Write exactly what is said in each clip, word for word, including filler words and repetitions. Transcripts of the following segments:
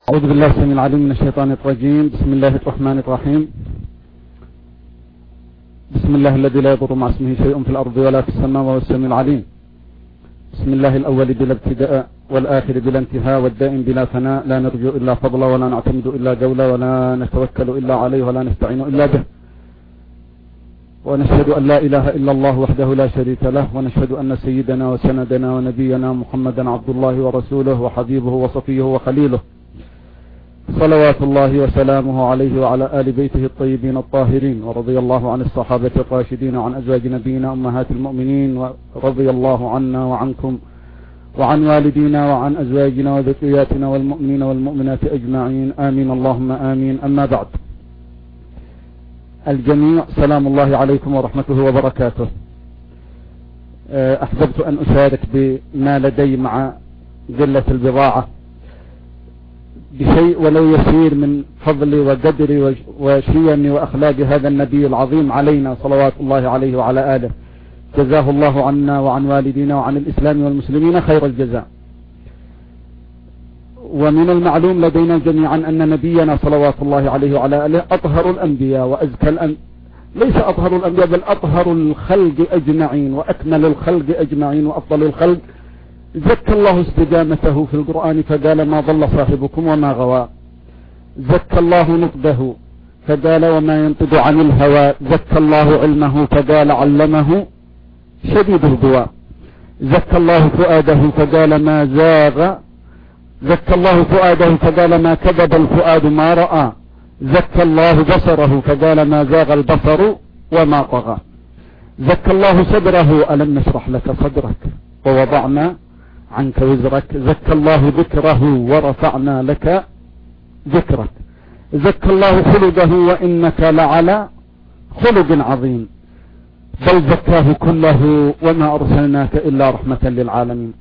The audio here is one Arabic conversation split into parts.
أعوذ بالله السميع العليم من الشيطان الرجيم. بسم الله الرحمن الرحيم. بسم الله الذي لا يضر مع اسمه شيء في الأرض ولا في السماء وهو السميع العليم. بسم الله الأول بلا ابتداء والآخر بلا انتهاء والدائم بلا فناء، لا نرجو إلا فضلا ولا نعتمد إلا جولا ولا نتوكل إلا عليه ولا نستعين إلا به، ونشهد أن لا إله إلا الله وحده لا شريك له، ونشهد أن سيدنا وسندنا ونبينا محمدا عبد الله ورسوله وحبيبه وصفيه وخليله، صلوات الله وسلامه عليه وعلى آل بيته الطيبين الطاهرين، ورضي الله عن الصحابة الراشدين وعن أزواج نبينا أمهات المؤمنين، ورضي الله عنا وعنكم وعن والدينا وعن أزواجنا وذرياتنا والمؤمنين والمؤمنات أجمعين، آمين اللهم آمين. أما بعد، الجميع سلام الله عليكم ورحمته وبركاته. أحببت أن أشارك بما لدي مع قلة البضاعة بشيء ولو يسير من فضل وقدر وشيم وأخلاق هذا النبي العظيم علينا صلوات الله عليه وعلى آله، جزاه الله عنا وعن والدينا وعن الإسلام والمسلمين خير الجزاء. ومن المعلوم لدينا جميعا أن نبينا صلوات الله عليه وعلى آله أطهر الأنبياء وأزكى الأنبياء، ليس أطهر الأنبياء بل أطهر الخلق أجمعين وأكمل الخلق أجمعين وأفضل الخلق. زكى الله استجامته في القرآن فقال ما ضل صاحبكم وما غوى، زكى الله نطقه فقال وما ينطق عن الهوى، زكى الله علمه فقال علمه شديد القوى، زكى الله فؤاده فقال ما زاغ، زكى الله فؤاده فقال ما كذب الفؤاد ما رأى، زكى الله بصره فقال ما زاغ البصر وما طغى، زكى الله صدره ألم نشرح لك صدرك ووضعنا عنك وزرك، زكى الله ذكره ورفعنا لك ذكرك، زكى الله خلقه وإنك لعلى خلق عظيم، بل زكاه كله وما أرسلناك إلا رحمة للعالمين.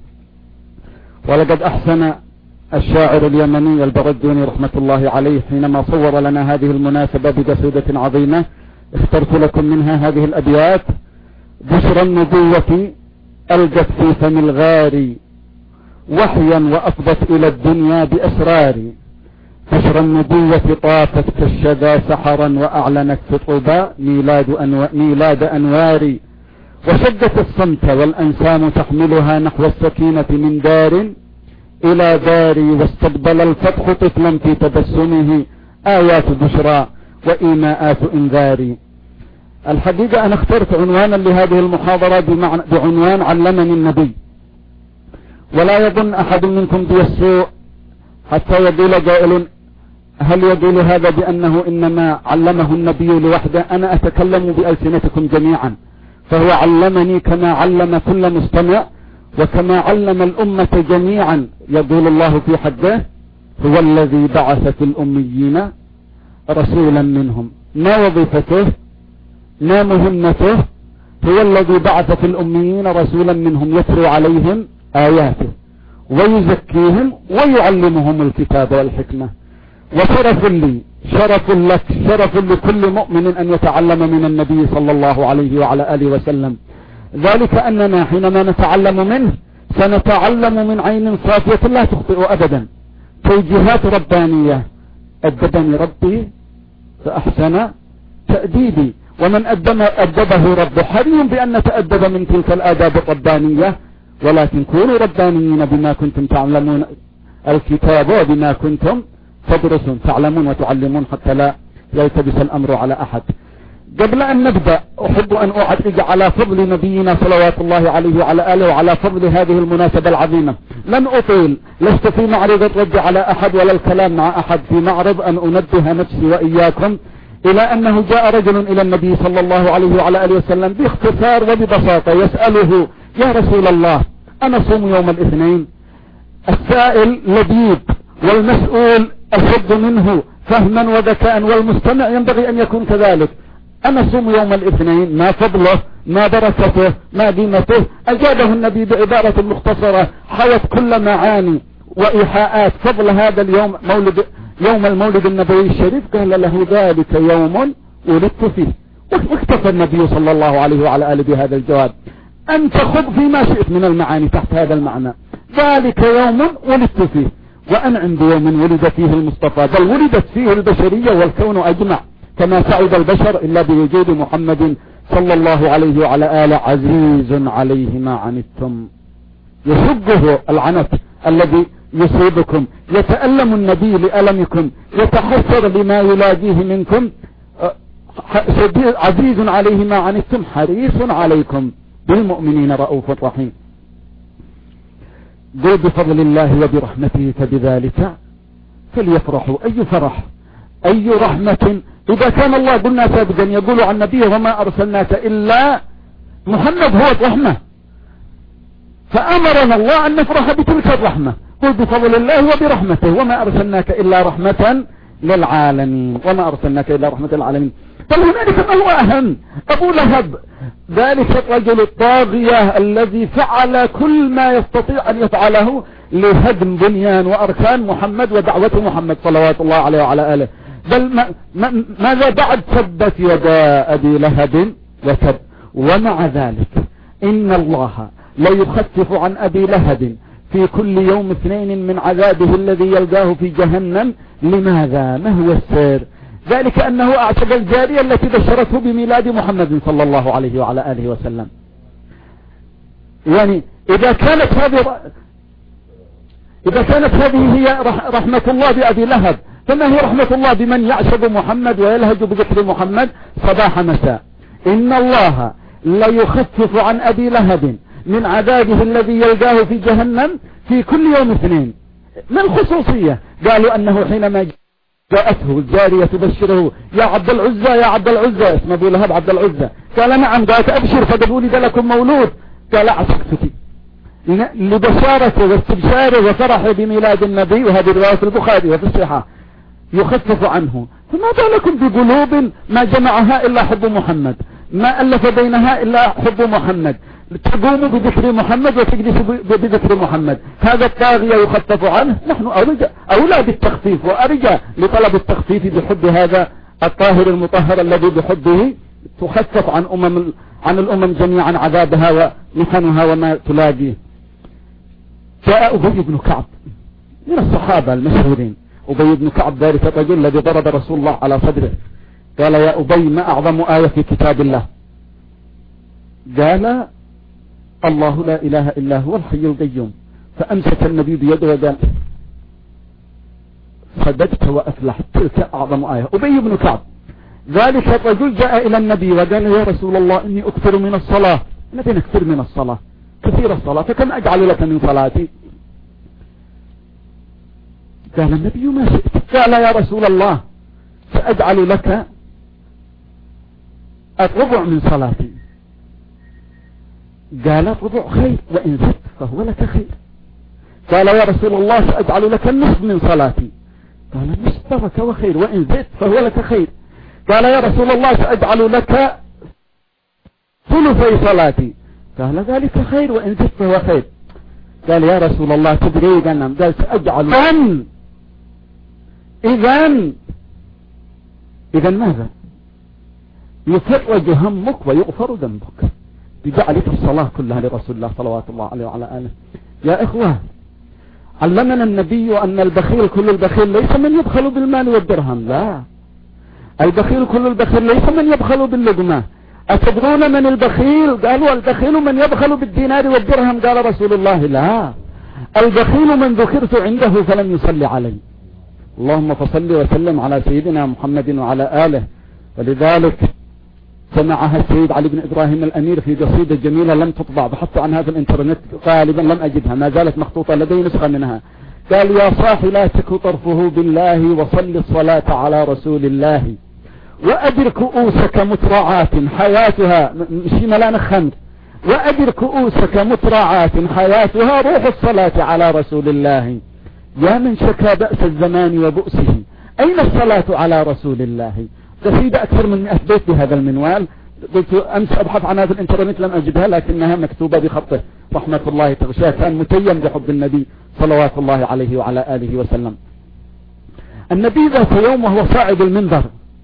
ولقد أحسن الشاعر اليمني البردوني رحمة الله عليه حينما صور لنا هذه المناسبة بقصيدة عظيمة، اخترت لكم منها هذه الأبيات: بشرى النبوة ألقت في فم الغار وحيا وأفضت إلى الدنيا بأسرار، بشرى النبوة طافت كالشذا سحرا وأعلنت في طوبى ميلاد, أنو... ميلاد أنوار، وشدت الصمت والأنسام تحملها نحو السكينة من دار إلى دار، واستقبل الفتح طفلا في تبسمه آيات بشرى وإيماءات إنذار. الحقيقة أنا اخترت عنوانا لهذه المحاضرة بمعنى بعنوان علمني النبي، ولا يظن أحد منكم بالسوء حتى يقول قائل هل يقول هذا بأنه إنما علمه النبي لوحده؟ أنا أتكلم بألسنتكم جميعا، فهو علمني كما علم كل مستمع وكما علم الأمة جميعا. يقول الله في حده هو الذي بعث في الأميين رسولا منهم، ما وظيفته ما مهمته؟ هو الذي بعث في الأميين رسولا منهم يتلو عليهم آياته ويزكيهم ويعلمهم الكتاب والحكمة. وشرف لي شرف لك شرف لكل مؤمن أن يتعلم من النبي صلى الله عليه وعلى آله وسلم، ذلك أننا حينما نتعلم منه سنتعلم من عين صافية لا تخطئ أبدا، توجيهات ربانية. أدبني ربي فأحسن تأديبي، ومن أدبه ربه حري بأن نتأدب من تلك الآداب الربانية، ولكن كونوا ربانيين بما كنتم تعلمون الكتاب وبما كنتم تدرسون، تعلمون وتعلمون حتى لا يلتبس الأمر على أحد. قبل أن نبدأ أحب أن أعرج على فضل نبينا صلوات الله عليه وعلى آله وعلى فضل هذه المناسبة العظيمة. لن أطيل، لست في معرض الرد على أحد ولا الكلام مع أحد، في معرض أن أنبه نفسي وإياكم إلى أنه جاء رجل إلى النبي صلى الله عليه وعلى آله وسلم باختصار وببساطة يسأله يا رسول الله أنا صوم يوم الاثنين؟ السائل لبيب والمسؤول أشد منه فهما وذكاء، والمستمع ينبغي أن يكون كذلك. أنا صوم يوم الاثنين، ما فضله ما بركته ما قيمته؟ أجابه النبي بعبارة مختصرة حوت كل معاني وإيحاءات فضل هذا اليوم، مولد يوم المولد النبوي الشريف. قال له ذلك يوم ولدت فيه، واكتفى النبي صلى الله عليه وعلى آله بهذا الجواب. أن تخض فيما شئت من المعاني تحت هذا المعنى، ذلك يوم ولدت فيه. وأنعم بيوم ولد فيه المصطفى، بل ولدت فيه البشرية والكون أجمع، كما سعد البشر إلا بوجود محمد صلى الله عليه وعلى آله. عزيز عليه ما عنتم، يشبه العنت الذي يصيبكم، يتألم النبي لألمكم، يتحسر بما يلاقيه منكم. عزيز عليه ما عنتم حريص عليكم بالمؤمنين رؤوف رحيم. قل بفضل الله وبرحمته فبذلك فليفرحوا. أي فرح، أي رحمة، إذا كان الله قلنا سابقا يقول عن نبيه وما أرسلناك إلا محمد هو الرحمة، فأمرنا الله أن نفرح بتلك الرحمة. قل بفضل الله وبرحمته وما أرسلناك إلا رحمة للعالمين، وما أرسلناك إلا رحمة للعالمين. طب هنالك ما هو أهم؟ أبو لهب ذلك الرجل الطاغية الذي فعل كل ما يستطيع أن يفعله لهدم بنيان وأركان محمد ودعوة محمد صلوات الله عليه وعلى آله. بل ما ما ماذا بعد؟ سبت يدا أبي لهب وتب. ومع ذلك إن الله لا يخفف عن أبي لهب في كل يوم اثنين من عذابه الذي يلقاه في جهنم. لماذا؟ ما هو السر؟ ذلك أنه أعتق الجارية التي بشرته بميلاد محمد صلى الله عليه وعلى آله وسلم. يعني إذا كانت هذه إذا كانت هذه هي رحمة الله بأبي لهب، فما هي رحمة الله بمن يعشق محمد ويلهج بذكر محمد صباح مساء؟ إن الله لا يخفف عن أبي لهب من عذابه الذي يلقاه في جهنم في كل يوم اثنين. ما الخصوصية؟ قالوا أنه حينما جاءته الجارية تبشره يا عبد العزة يا عبد العزة، اسم أبو لهب عبد العزة، قال نعم، قالت أبشر فقد ولد لكم مولود، قال عشقتك، لبشارته واستبشاره وفرحه بميلاد النبي. وهذه رواية البخاري وفي الصحيحة. يخفف عنه، فما بالكم بقلوب ما جمعها إلا حب محمد، ما ألف بينها إلا حب محمد، تقوم بذكر محمد وتجلس بذكر محمد. هذا الطاغية يخفف عنه، نحن أرجى أولى بالتخفيف وأرجى لطلب التخفيف بحب هذا الطاهر المطهر الذي بحبه تخفف عن أمم عن الأمم جميعا عذابها ومحنها وما تلاقيه. جاء أبي بن كعب من الصحابة المشهورين، أبي بن كعب ذلك الرجل الذي ضرب رسول الله على صدره، قال يا أبي ما أعظم آية في كتاب الله؟ قال الله لا إله إلا هو الحي القيوم. فأمسك النبي بيده وقال صدقت وأفلحت، تلك أعظم آية. أبي بن كعب ذلك الرجل جاء إلى النبي وقال يا رسول الله إني أكثر من الصلاة. نبي نكثر من الصلاة، كثير الصلاة، فكم أجعل لك من صلاتي؟ قال النبي ما شئت. قال يا رسول الله سأجعل لك الربع من صلاتي. قال الربع خير وإن زدت فهو لك خير. قال يا رسول الله سأجعل لك النصف من صلاتي. قال النصف لك وخير وإن زدت فهو لك خير. قال يا رسول الله سأجعل لك ثلثي صلاتي. قال ذلك خير وإن زدت فهو خير. قال يا رسول الله تدري قال قال سأجعل أن إذن إذن ماذا؟ يفرج همك ويغفر ذنبك بجعلك الصلاة كلها لرسول الله صلوات الله عليه وعلى آله. يا إخوة علمنا النبي أن البخيل كل البخيل ليس من يبخل بالمال والدرهم، لا، البخيل كل البخيل ليس من يبخل باللقمة. أتدرون من البخيل؟ قالوا البخيل من يبخل بالدينار والدرهم. قال رسول الله لا، البخيل من ذكرت عنده فلم يصلي علي. اللهم فصل وسلم على سيدنا محمد وعلى آله. ولذلك سمعها السيد علي بن إبراهيم الأمير في قصيدة جميلة لم تطبع، بحثت عنها في الانترنت غالبا لم أجدها، ما زالت مخطوطة لدي نسخة منها. قال يا صاحي لا تك طرفه بالله وصل الصلاة على رسول الله وأدر كؤوسك مترعات حياتها مشي ملان خمر، وأدر كؤوسك مترعات حياتها روح الصلاة على رسول الله. يا من شكى بأس الزمان وبؤسه أين الصلاة على رسول الله؟ قصيدة أكثر من مئة بيت بهذا المنوال، قلت أمس أبحث عنها في الانترنت لم أجدها، لكنها مكتوبة بخطه رحمة الله تغشاه، كان متيم بحب النبي صلوات الله عليه وعلى آله وسلم. النبي ذات يوم وهو صاعد المنبر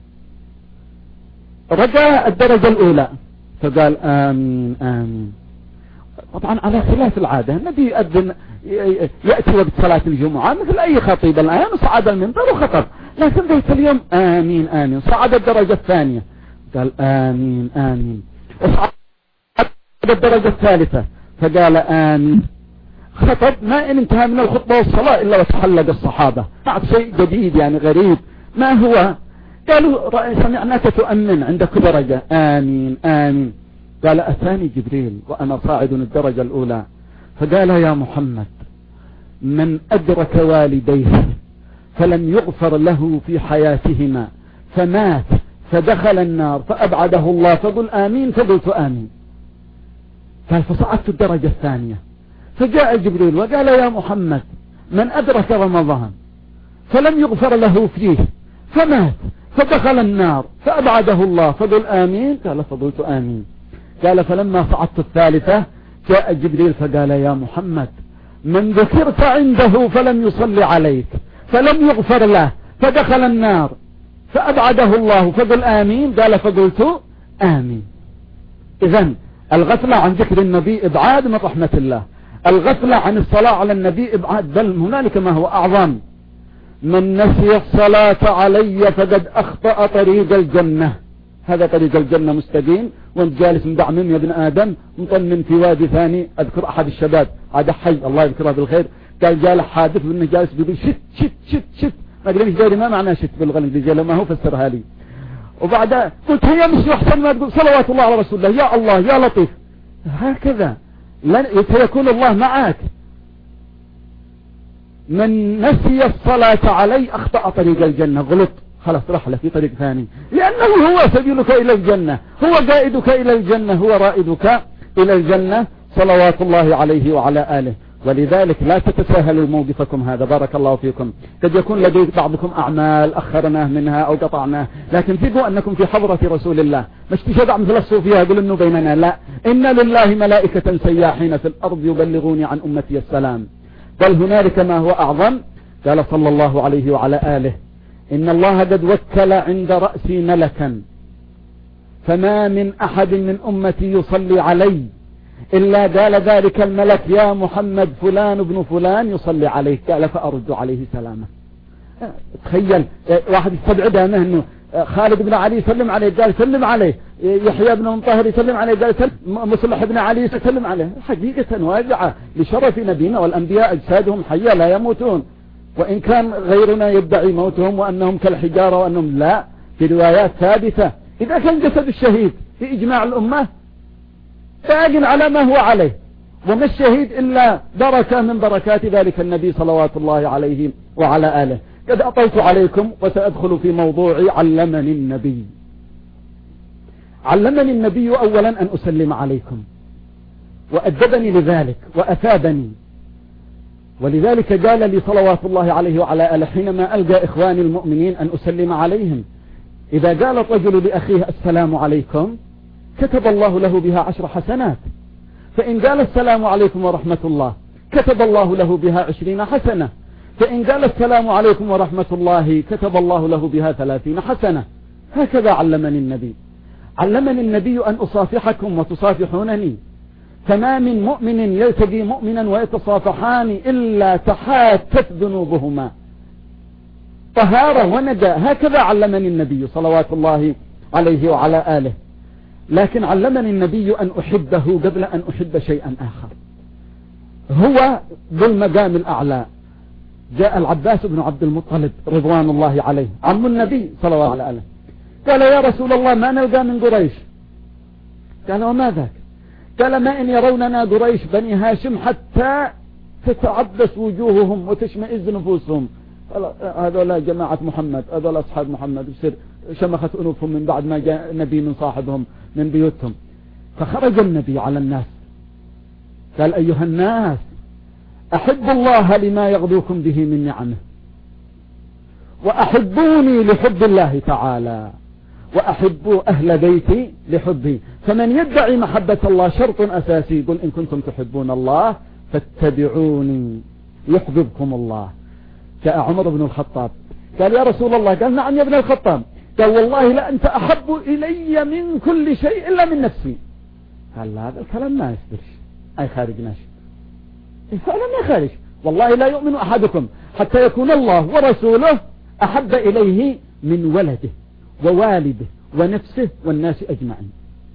رجع الدرجة الأولى فقال آمين آمين. طبعا على خلاف العادة، النبي يؤذن يأتي وقت صلاة الجمعة مثل أي خطيب الآن وصعد المنبر وخطب، لكن ذلك اليوم آمين آمين. صعد الدرجة الثانية قال آمين آمين، وصعد الدرجة الثالثة فقال آمين. خطب ما إن انتهى من الخطبة والصلاة إلا وتحلق الصحابة بعد شيء جديد يعني غريب. ما هو؟ قالوا سمعناك تؤمن عند كل درجة آمين آمين. قال أتاني جبريل وأنا صاعد الدرجة الأولى فقال يا محمد من أدرك والديه فلم يغفر له في حياتهما فمات فدخل النار فأبعده الله فقل آمين، فقلت آمين. قال فصعدت الدرجة الثانية فجاء جبريل وقال يا محمد من أدرك رمضان فلم يغفر له فيه فمات فدخل النار فأبعده الله فقل آمين، قال فقلت آمين. قال فلما صعدت الثالثة جاء جبريل فقال يا محمد من ذكرت عنده فلم يصلي عليك فلم يغفر له فدخل النار فأبعده الله فقل آمين، قال فقلت آمين. إذن الغفلة عن ذكر النبي إبعاد من رحمة الله، الغفلة عن الصلاة على النبي إبعاد، بل هنالك ما هو أعظم، من نسي الصلاة علي فقد أخطأ طريق الجنة. هذا طريق الجنة مستقيم وانت جالس مدعمم يا ابن آدم مطمن في وادي ثاني. أذكر أحد الشباب هذا حي الله يذكره بالخير قال جاله حادث بأنه جالس بيقول شت شت شت شت ما أدري إيش داري ما معناه شت باللغة الإنجليزية لما هو فسرها لي. وبعدها قلت هي مش أحسن ما تقول صلوات الله على رسول الله يا الله يا لطيف هكذا لن يكون الله معك. من نسي الصلاة علي أخطأ طريق الجنة، غلط خلاص رحلة في طريق ثاني، لأنه هو سبيلك إلى الجنة، هو قائدك إلى الجنة، هو رائدك إلى الجنة صلوات الله عليه وعلى آله. ولذلك لا تتساهلوا موقفكم هذا بارك الله فيكم. قد يكون لدي بعضكم أعمال أخرناه منها أو قطعناه، لكن ثقوا أنكم في حضرة رسول الله، مش تشبع مثل الصوفية يقول إنه بيننا، لا، إن لله ملائكة سياحين في الأرض يبلغوني عن أمتي السلام. بل هنالك ما هو أعظم، قال صلى الله عليه وعلى آله إن الله قد وكل عند رأسي ملكا فما من أحد من أمتي يصلي علي إلا قال ذلك الملك يا محمد فلان ابن فلان يصلي عليك، قال فأرد عليه سلامه. تخيل واحد يستبعدها منه، خالد بن علي يسلم عليه قال سلم عليه، يحيى بن منطهر يسلم عليه قال سلم، مصلح بن علي يسلم عليه. حقيقة واجعة لشرف نبينا، والأنبياء أجسادهم حية لا يموتون، وإن كان غيرنا يدعي موتهم وأنهم كالحجارة وأنهم لا، في روايات ثابتة. إذا كان جسد الشهيد في إجماع الأمة باق على ما هو عليه، وما الشهيد إلا بركة من بركات ذلك النبي صلوات الله عليه وعلى آله. قد أطلت عليكم وسأدخل في موضوع علمني النبي. علمني النبي أولا أن أسلم عليكم، وأدبني لذلك وأثابني، ولذلك قال لي صلوات الله عليه وعلى آله حينما ألقى إخواني المؤمنين أن أسلم عليهم، إذا قال الرجل لأخيه السلام عليكم كتب الله له بها عشر حسنات، فإن قال السلام عليكم ورحمة الله كتب الله له بها عشرين حسنة، فإن قال السلام عليكم ورحمة الله كتب الله له بها ثلاثين حسنة. هكذا علمني النبي. علمني النبي أن أصافحكم وتصافحونني، فما من مؤمن يلتقي مؤمنا ويتصافحان إلا تحاتت ذنوبهما طهارة وندى. هكذا علمني النبي صلوات الله عليه وعلى آله. لكن علمني النبي أن أحبه قبل أن أحب شيئا آخر، هو ذو المقام الأعلى. جاء العباس بن عبد المطلب رضوان الله عليه عم النبي صلى الله عليه وسلم، قال يا رسول الله ما نلقى من قريش. قال وما ذاك؟ قال ما إن يروننا قريش بني هاشم حتى تتعبس وجوههم وتشمئز نفوسهم، هذول جماعة محمد، هذول أصحاب محمد، يصير شمخت أنوفهم من بعد ما جاء النبي من صاحبهم من بيوتهم. فخرج النبي على الناس قال أيها الناس أحب الله لما يغدوكم به من نعمه، وأحبوني لحب الله تعالى، وأحبوا أهل بيتي لحبي، فمن يدعي محبة الله شرط أساسي، قل إن كنتم تحبون الله فاتبعوني يحببكم الله. جاء عمر بن الخطاب قال يا رسول الله، قال نعم يا ابن الخطاب، قال والله لا أنت أحب إلي من كل شيء إلا من نفسي. قال لا هذا الكلام ما يصدرش، أي خارج ناشد. فعلا يا خارج، والله لا يؤمن أحدكم حتى يكون الله ورسوله أحب إليه من ولده ووالده ونفسه والناس أجمعين.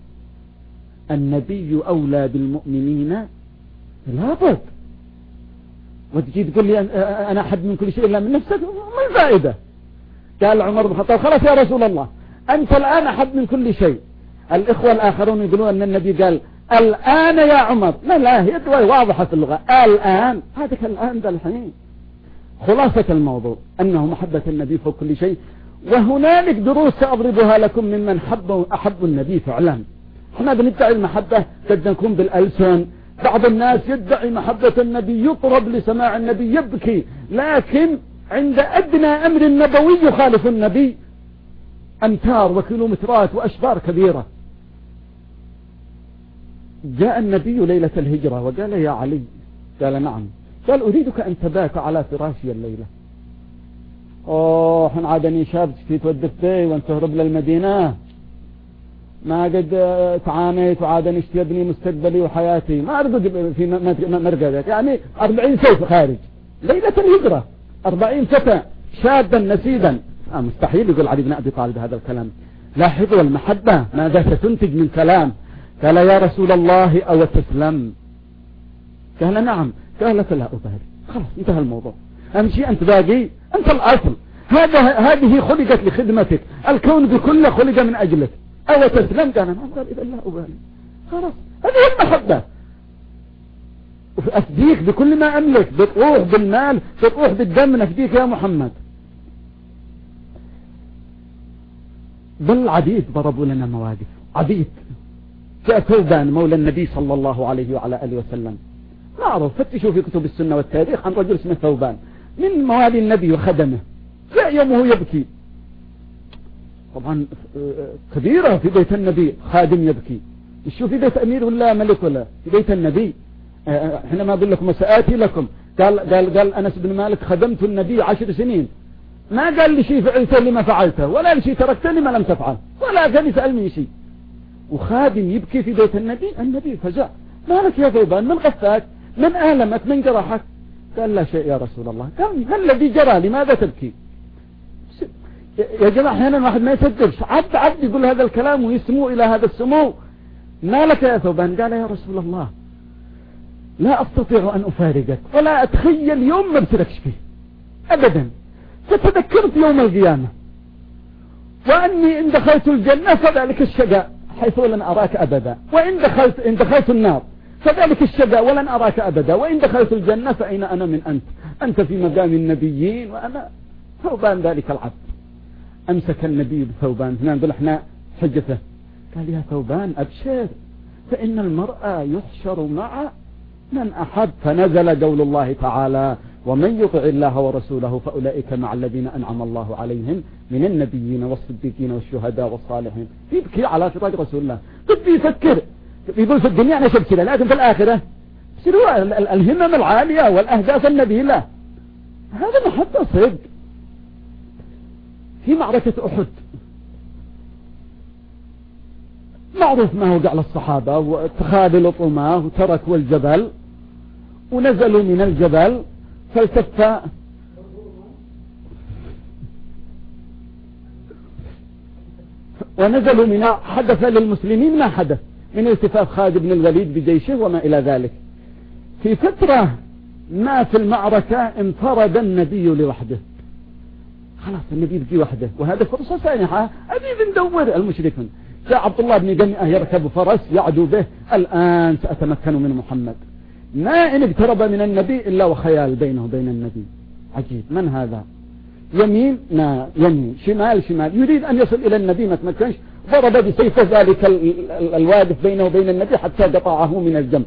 النبي أولى بالمؤمنين لا بد. وتجي تقول لي أنا أحب من كل شيء إلا من نفسك، ما الفائدة؟ قال عمر بن الخطاب خلاص يا رسول الله أنت الآن أحب من كل شيء. الإخوة الآخرون يقولون أن النبي قال الآن يا عمر، لا لا هي واضحة في اللغة، الآن هذا الآن ذا الحين. خلاصة الموضوع أنه محبة النبي فوق كل شيء. وهنالك دروس سأضربها لكم ممن حب أحب النبي فعلا. احنا بندعي المحبة قد نكون بالألسن، بعض الناس يدعي محبة النبي يطرب لسماع النبي يبكي، لكن عند أدنى أمر نبوي يخالف النبي أمتار وكيلومترات وأشبار كبيرة. جاء النبي ليلة الهجرة وقال يا علي، قال نعم، قال أريدك أن تبات على فراشي الليلة. أوه حن عادني شاب تشتي تودف بي وانت تهرب للمدينة، ما قد تعانيت وعادني اشتي ابني مستقبلي وحياتي، ما أرقد في مرقدك، يعني أربعين سيف خارج ليلة الهجرة، أربعين فتى شابا نسيدا. آه مستحيل يقول علي بن أبي طالب هذا الكلام. لاحظوا المحبة ماذا ستنتج من كلام. قال يا رسول الله أو تسلم؟ قال نعم. قال فلا أبالي، خلاص انتهى الموضوع، أهم شيء أنت باقي، أنت الأصل، هذا هذه خلقت لخدمتك، الكون بكله خلق من أجلك، أو تسلم؟ قال نعم. قال إذا لا أبالي، خلاص هذه المحبة. أفديك بكل ما أملك، بتروح بالمال، بتروح بالدم، نفديك يا محمد. بل عديد ضربوا لنا مواقف، عديد. جاء ثوبان مولى النبي صلى الله عليه وعلى آله وسلم، معروف، فتشوا في كتب السنة والتاريخ عن رجل اسمه ثوبان من موالي النبي وخدمه. جاء يومه يبكي، طبعا كبيرة في بيت النبي، خادم يبكي. شو في بيت أمير ولا ملك ولا في بيت النبي؟ حينما أقول لكم وسآتي لكم، قال قال قال أنس بن مالك خدمت النبي عشر سنين، ما قال لي شيء فعلته لما فعلته، ولا لي شيء تركته لما لم تفعل، ولا كان يسألني شيء. وخادم يبكي في بيت النبي. النبي فجاء، مالك يا ثوبان، من غفاك، من آلمك، من جرحك؟ قال لا شيء يا رسول الله. قال ما الذي جرى، لماذا تبكي؟ يا جماعة أحيانا واحد ما يصدقش، عبد عبد يقول هذا الكلام ويسمو إلى هذا السمو. مالك يا ثوبان؟ قال يا رسول الله لا أستطيع أن أفارقك، ولا أتخيل يوم ما بتركش فيه أبدا. فتذكرت يوم القيامة، وأني إن دخلت الجنة فذلك الشقاء حيث لن أراك أبدا، وإن دخلت إن دخلت النار فذلك الشقاء ولن أراك أبدا، وإن دخلت الجنة فأين أنا من أنت؟ أنت في مقام النبيين وأنا ثوبان ذلك العبد. أمسك النبي بثوبان، هنا نقول احنا حجته، قال يا ثوبان أبشر، فإن المرأة يحشر مع من أحب. فنزل قول الله تعالى ومن يطع الله ورسوله فأولئك مع الذين أنعم الله عليهم من النبيين والصديقين والشهداء والصالحين. يبكي على فراق رسول الله، قد يفكر يقول في الدنيا أنا شب كذا، لكن في الآخرة سلوى الهمم العالية والأهداف النبيلة. هذا محبة صدق. في معركة أحد معروف ما وقع للصحابة، واتخاذ الطماه وتركوا الجبل ونزلوا من الجبل، فالتف ونزلوا من حدث للمسلمين ما حدث من التفاف خالد بن الوليد بجيشه وما إلى ذلك. في فترة ما في المعركة انفرد النبي لوحده، خلاص النبي يبكي وحده، وهذا فرصة سانحة. أبي بندور المشركون. جاء عبد الله بن جميعة يركب فرس يعدو به، الآن سأتمكن من محمد. ما إن اقترب من النبي إلا وخيال بينه وبين النبي. عجيب، من هذا؟ يمين ما يمين، شمال شمال، يريد أن يصل إلى النبي ما تمكنش، ضرب بسيفه ذلك الواقف بينه وبين النبي حتى قطعه من الجنب.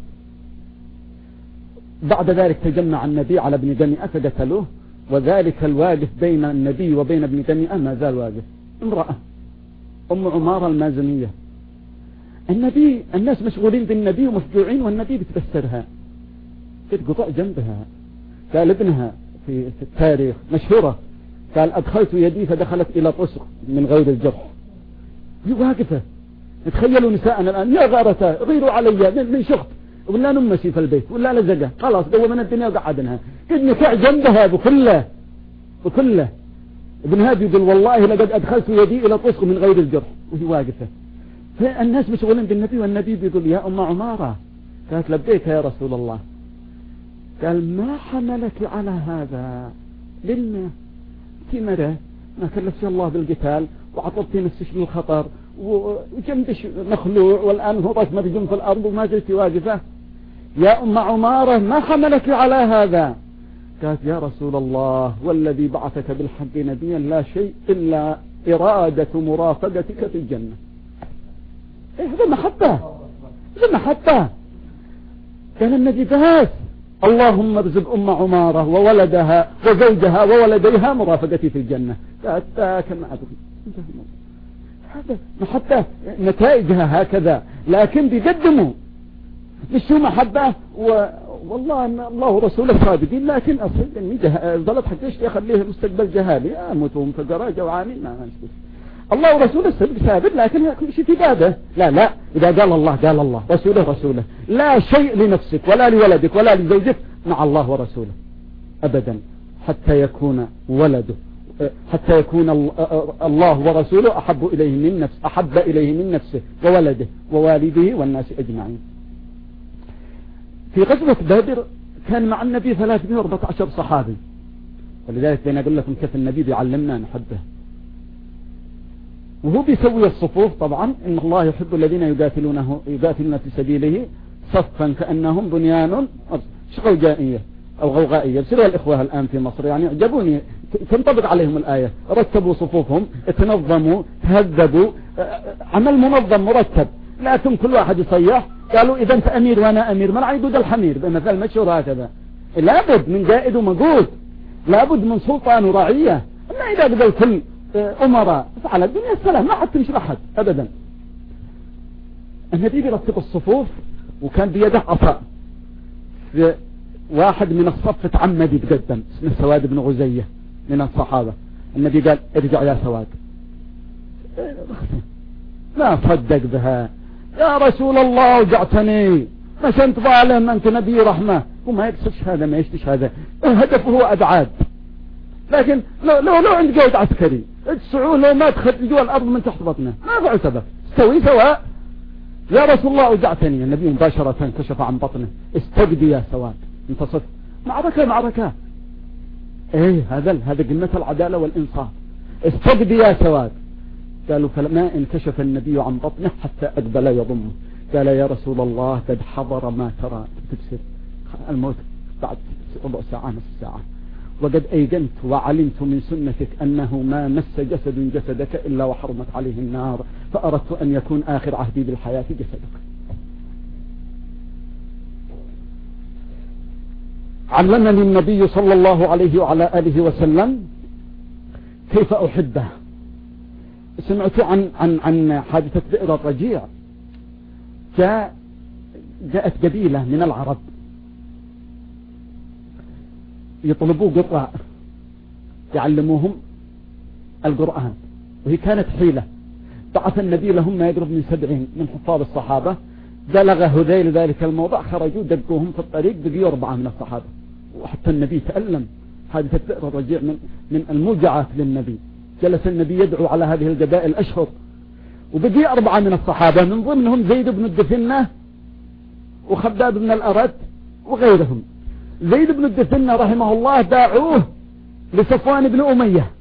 بعد ذلك تجمع النبي على ابن جميعة فقتلوه، وذلك الواقف بين النبي وبين ابن جميعة ما زال واقف. امرأة أم عمارة المازنية، النبي الناس مشغولين بالنبي ومفجوعين، والنبي بتبسترها تقطع جنبها. قال ابنها في التاريخ مشهورة، قال أدخلت يدي فدخلت إلى طسق من غير الجرح. هي واقفة. تخيلوا نساءنا الآن، يا غارتا غيروا علي من شخط، ولا نمشي في البيت ولا لزقه خلاص قوى من الدنيا وقعدناها قد نكع جنبها بكله بكله. ابن هادي يقول والله لقد أدخلت يدي إلى طسق من غير الجرح وهي واقفة. فالناس مشغولين بالنبي والنبي بيقول يا أم عمارة. قالت لبيك يا رسول الله. قال ما حملك على هذا لما تمره ما كلفش الله بالقتال وعطبتي نفسك بالخطر وجنبش مخلوع والآن هو مرجم في الأرض وما زلت واقفة. يا أم عمارة ما حملك على هذا؟ قالت يا رسول الله والذي بعثك بالحق نبيا لا شيء إلا إرادة مرافقتك في الجنة. إيه هذا محبة هذا محبة. كان النبي بس اللهم ارزق أم عمارة وولدها وزوجها وولديها مرافقتي في الجنة. قالت كما أدري هذا محبة نتائجها هكذا لكن بيقدموا مش محبة و... والله أن الله ورسوله صادقين لكن أصل إني جه... ظلت حتى يخليه مستقبل جهالي أموتهم في جراجة وعاني ما نشوف الله ورسوله الصدق ثابت لكن كل شيء في بابه. لا لا إذا قال الله قال الله رسوله رسوله لا شيء لنفسك ولا لولدك ولا لزوجك مع الله ورسوله أبدا حتى يكون ولده حتى يكون الله ورسوله أحب إليه من نفسه أحب إليه من نفسه وولده ووالده والناس أجمعين. في غزوة بدر كان مع النبي ثلاثمائة وأربعة عشر صحابي ولذلك بين أقول لكم كيف النبي بيعلمنا نحبه وهو بيسوي الصفوف. طبعا إن الله يحب الذين يقاتلونه يقاتلون في سبيله صفا كأنهم بنيان مش غوغائية أو غوغائية. بصيروا الإخوة الآن في مصر يعني عجبوني تنطبق عليهم الآية رتبوا صفوفهم تنظموا تهذبوا عمل منظم مرتب لكن كل واحد يصيح قالوا إذا أنت أمير وأنا أمير ما عيدود الحمير بمثال مشهور هكذا. لابد من قائد ومقود لابد من سلطان ورعية. أما إذا قدر كل أمراء فعلى الدنيا السلام ما حد تمشي لحد أبدا. النبي بيرتب الصفوف وكان بيده عصا. واحد من الصف تعمد يتقدم اسمه سواد بن غزية من الصحابة. النبي قال ارجع يا سواد ما صدق بها يا رسول الله وجعتني مش انت ظالم انت نبي رحمة. وما يقصدش هذا ما يشتش هذا هدفه هو أبعاد. لكن لو لو, لو عند قائد عسكري تسعوه لو ما تخرج جوا الأرض من تحت بطنه ما فعل سبب استوي سواء. يا رسول الله وجعتني النبي مباشرة كشف عن بطنه استجدي يا سواد انتصف معركة معركة ايه هذا هذا قمة العدالة والإنصاف. استجدي يا سواد. قالوا فلما انكشف النبي عن بطنه حتى أقبل يضمه قال يا رسول الله قد حضر ما ترى تبصر الموت بعد ربع ساعة نصف ساعة وقد أيقنت وعلمت من سنتك أنه ما مس جسد جسدك إلا وحرمت عليه النار فأردت أن يكون آخر عهدي بالحياة جسدك. علمني النبي صلى الله عليه وعلى آله وسلم كيف أحبه. سمعت عن عن عن حادثة بئر الرجيع. جاء جاءت قبيلة من العرب يطلبوا قراء يعلموهم القرآن وهي كانت حيلة. بعث النبي لهم ما يقرب من سبعين من حفاظ الصحابة. بلغ هذيل ذلك الموضع خرجوا دقوهم في الطريق بقيوا أربعة من الصحابة. وحتى النبي تألم. حادثة بئر الرجيع من من الموجعات للنبي. جلس النبي يدعو على هذه القبائل أشهر وبقي أربعة من الصحابة من ضمنهم زيد بن الدفنة وخباب بن الأرد وغيرهم. زيد بن الدفنة رحمه الله داعوه لصفوان بن أمية.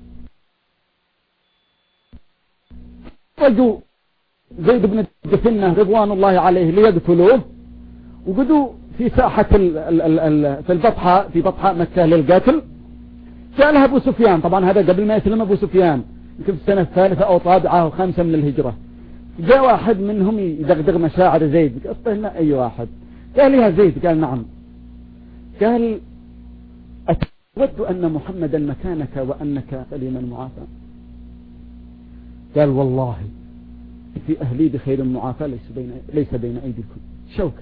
رجوا زيد بن الدفنة رضوان الله عليه ليقتلوه وقدوا في ساحة ال ال ال ال في البطحاء في بطحاء مكة للقتل. جاء أبو سفيان طبعا هذا قبل ما يسلم أبو سفيان يمكن في السنة الثالثة أو الرابعة أو خامسة من الهجرة. جاء واحد منهم يدغدغ مشاعر زيد. قلت أي واحد؟ قال يا زيد. قال نعم. قال أتود أن محمدا مكانك وأنك سليما معافى؟ قال والله في أهلي بخير معافى ليس بين ليس بين أيديكم شوكة.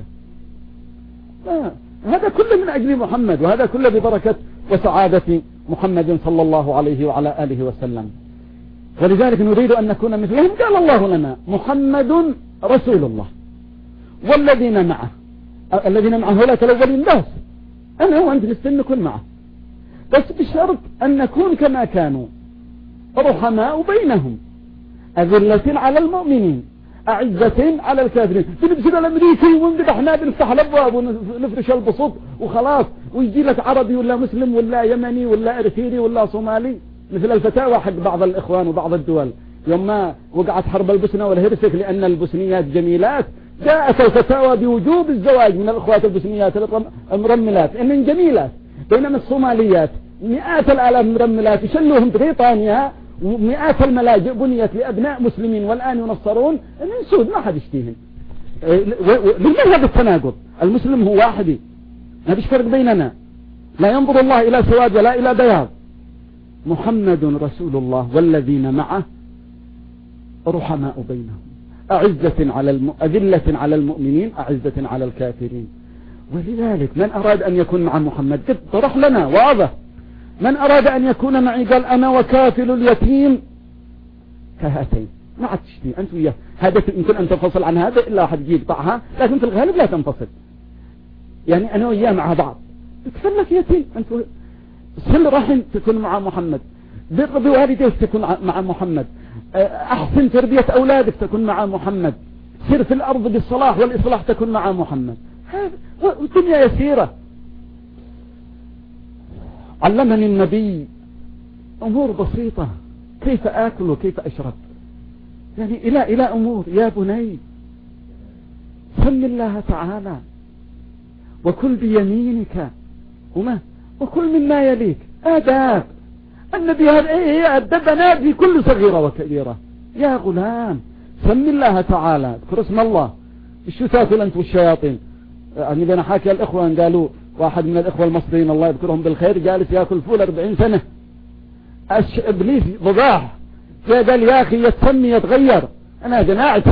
هذا كله من أجل محمد وهذا كله ببركة وسعادة محمد صلى الله عليه وعلى آله وسلم. ولذلك نريد أن نكون مثلهم. قال الله لنا محمد رسول الله والذين معه الذين معه هؤلاء الأولين بس أنا وأنت نستن نكون معه، بس بشرط أن نكون كما كانوا رحماء بينهم، أذلة على المؤمنين أعزة على الكافرين. بنبسل الأمريكي ونفتحنا بنفتح الأبواب ونفرش البسوط وخلاص، ويجي لك عربي ولا مسلم ولا يمني ولا إرثيري ولا صومالي، مثل الفتاوى حق بعض الإخوان وبعض الدول يوم ما وقعت حرب البوسنة والهرسك لأن البوسنيات جميلات، جاءت الفتاوى بوجوب الزواج من الأخوات البوسنيات المرملات إنن جميلات، بينما الصوماليات مئات الآلاف مرملات يشلوهم بريطانيا، ومئات الملاجئ بنيت لأبناء مسلمين والآن ينصرون من سود ما حد يشتيهم. لماذا هذا التناقض؟ المسلم هو واحد، ما فيش فرق بيننا، لا ينظر الله إلى سواد ولا إلى بياض. محمد رسول الله والذين معه رحماء بينهم أعزة على الم... أذلة على المؤمنين أعزة على الكافرين. ولذلك من أراد أن يكون مع محمد قد طرح لنا واضح، من أراد أن يكون معي قال أنا وكافل اليتيم كهاتين، ما عاد تشتي أنت وياه، هذا يمكن أن تنفصل عن هذا إلا أحد يجي يقطعها، لكن في الغالب لا تنفصل، يعني أنا وياه مع بعض. تكفلك يتيم أنت و... صل رحم تكون مع محمد، بر بوالديك تكون مع محمد، أحسن تربية أولادك تكون مع محمد، سر في الأرض بالصلاح والإصلاح تكون مع محمد. الدنيا يسيرة. علمني النبي أمور بسيطة، كيف آكل وكيف أشرب، يعني إلى إلى أمور. يا بني سم الله تعالى وكل بيمينك وما وكل مما يليك. آداب النبي هذا إيه أدبنا في كل صغيرة وكبيرة. يا غلام سم الله تعالى، اذكر اسم الله. شو تاكل أنت والشياطين؟ يعني بنا حاكي الإخوة قالوا واحد من الإخوة المصريين الله يذكرهم بالخير جالس يأكل فول أربعين سنة، أش إبليس ضباح قال يا أخي يتسمي يتغير. أنا جماعة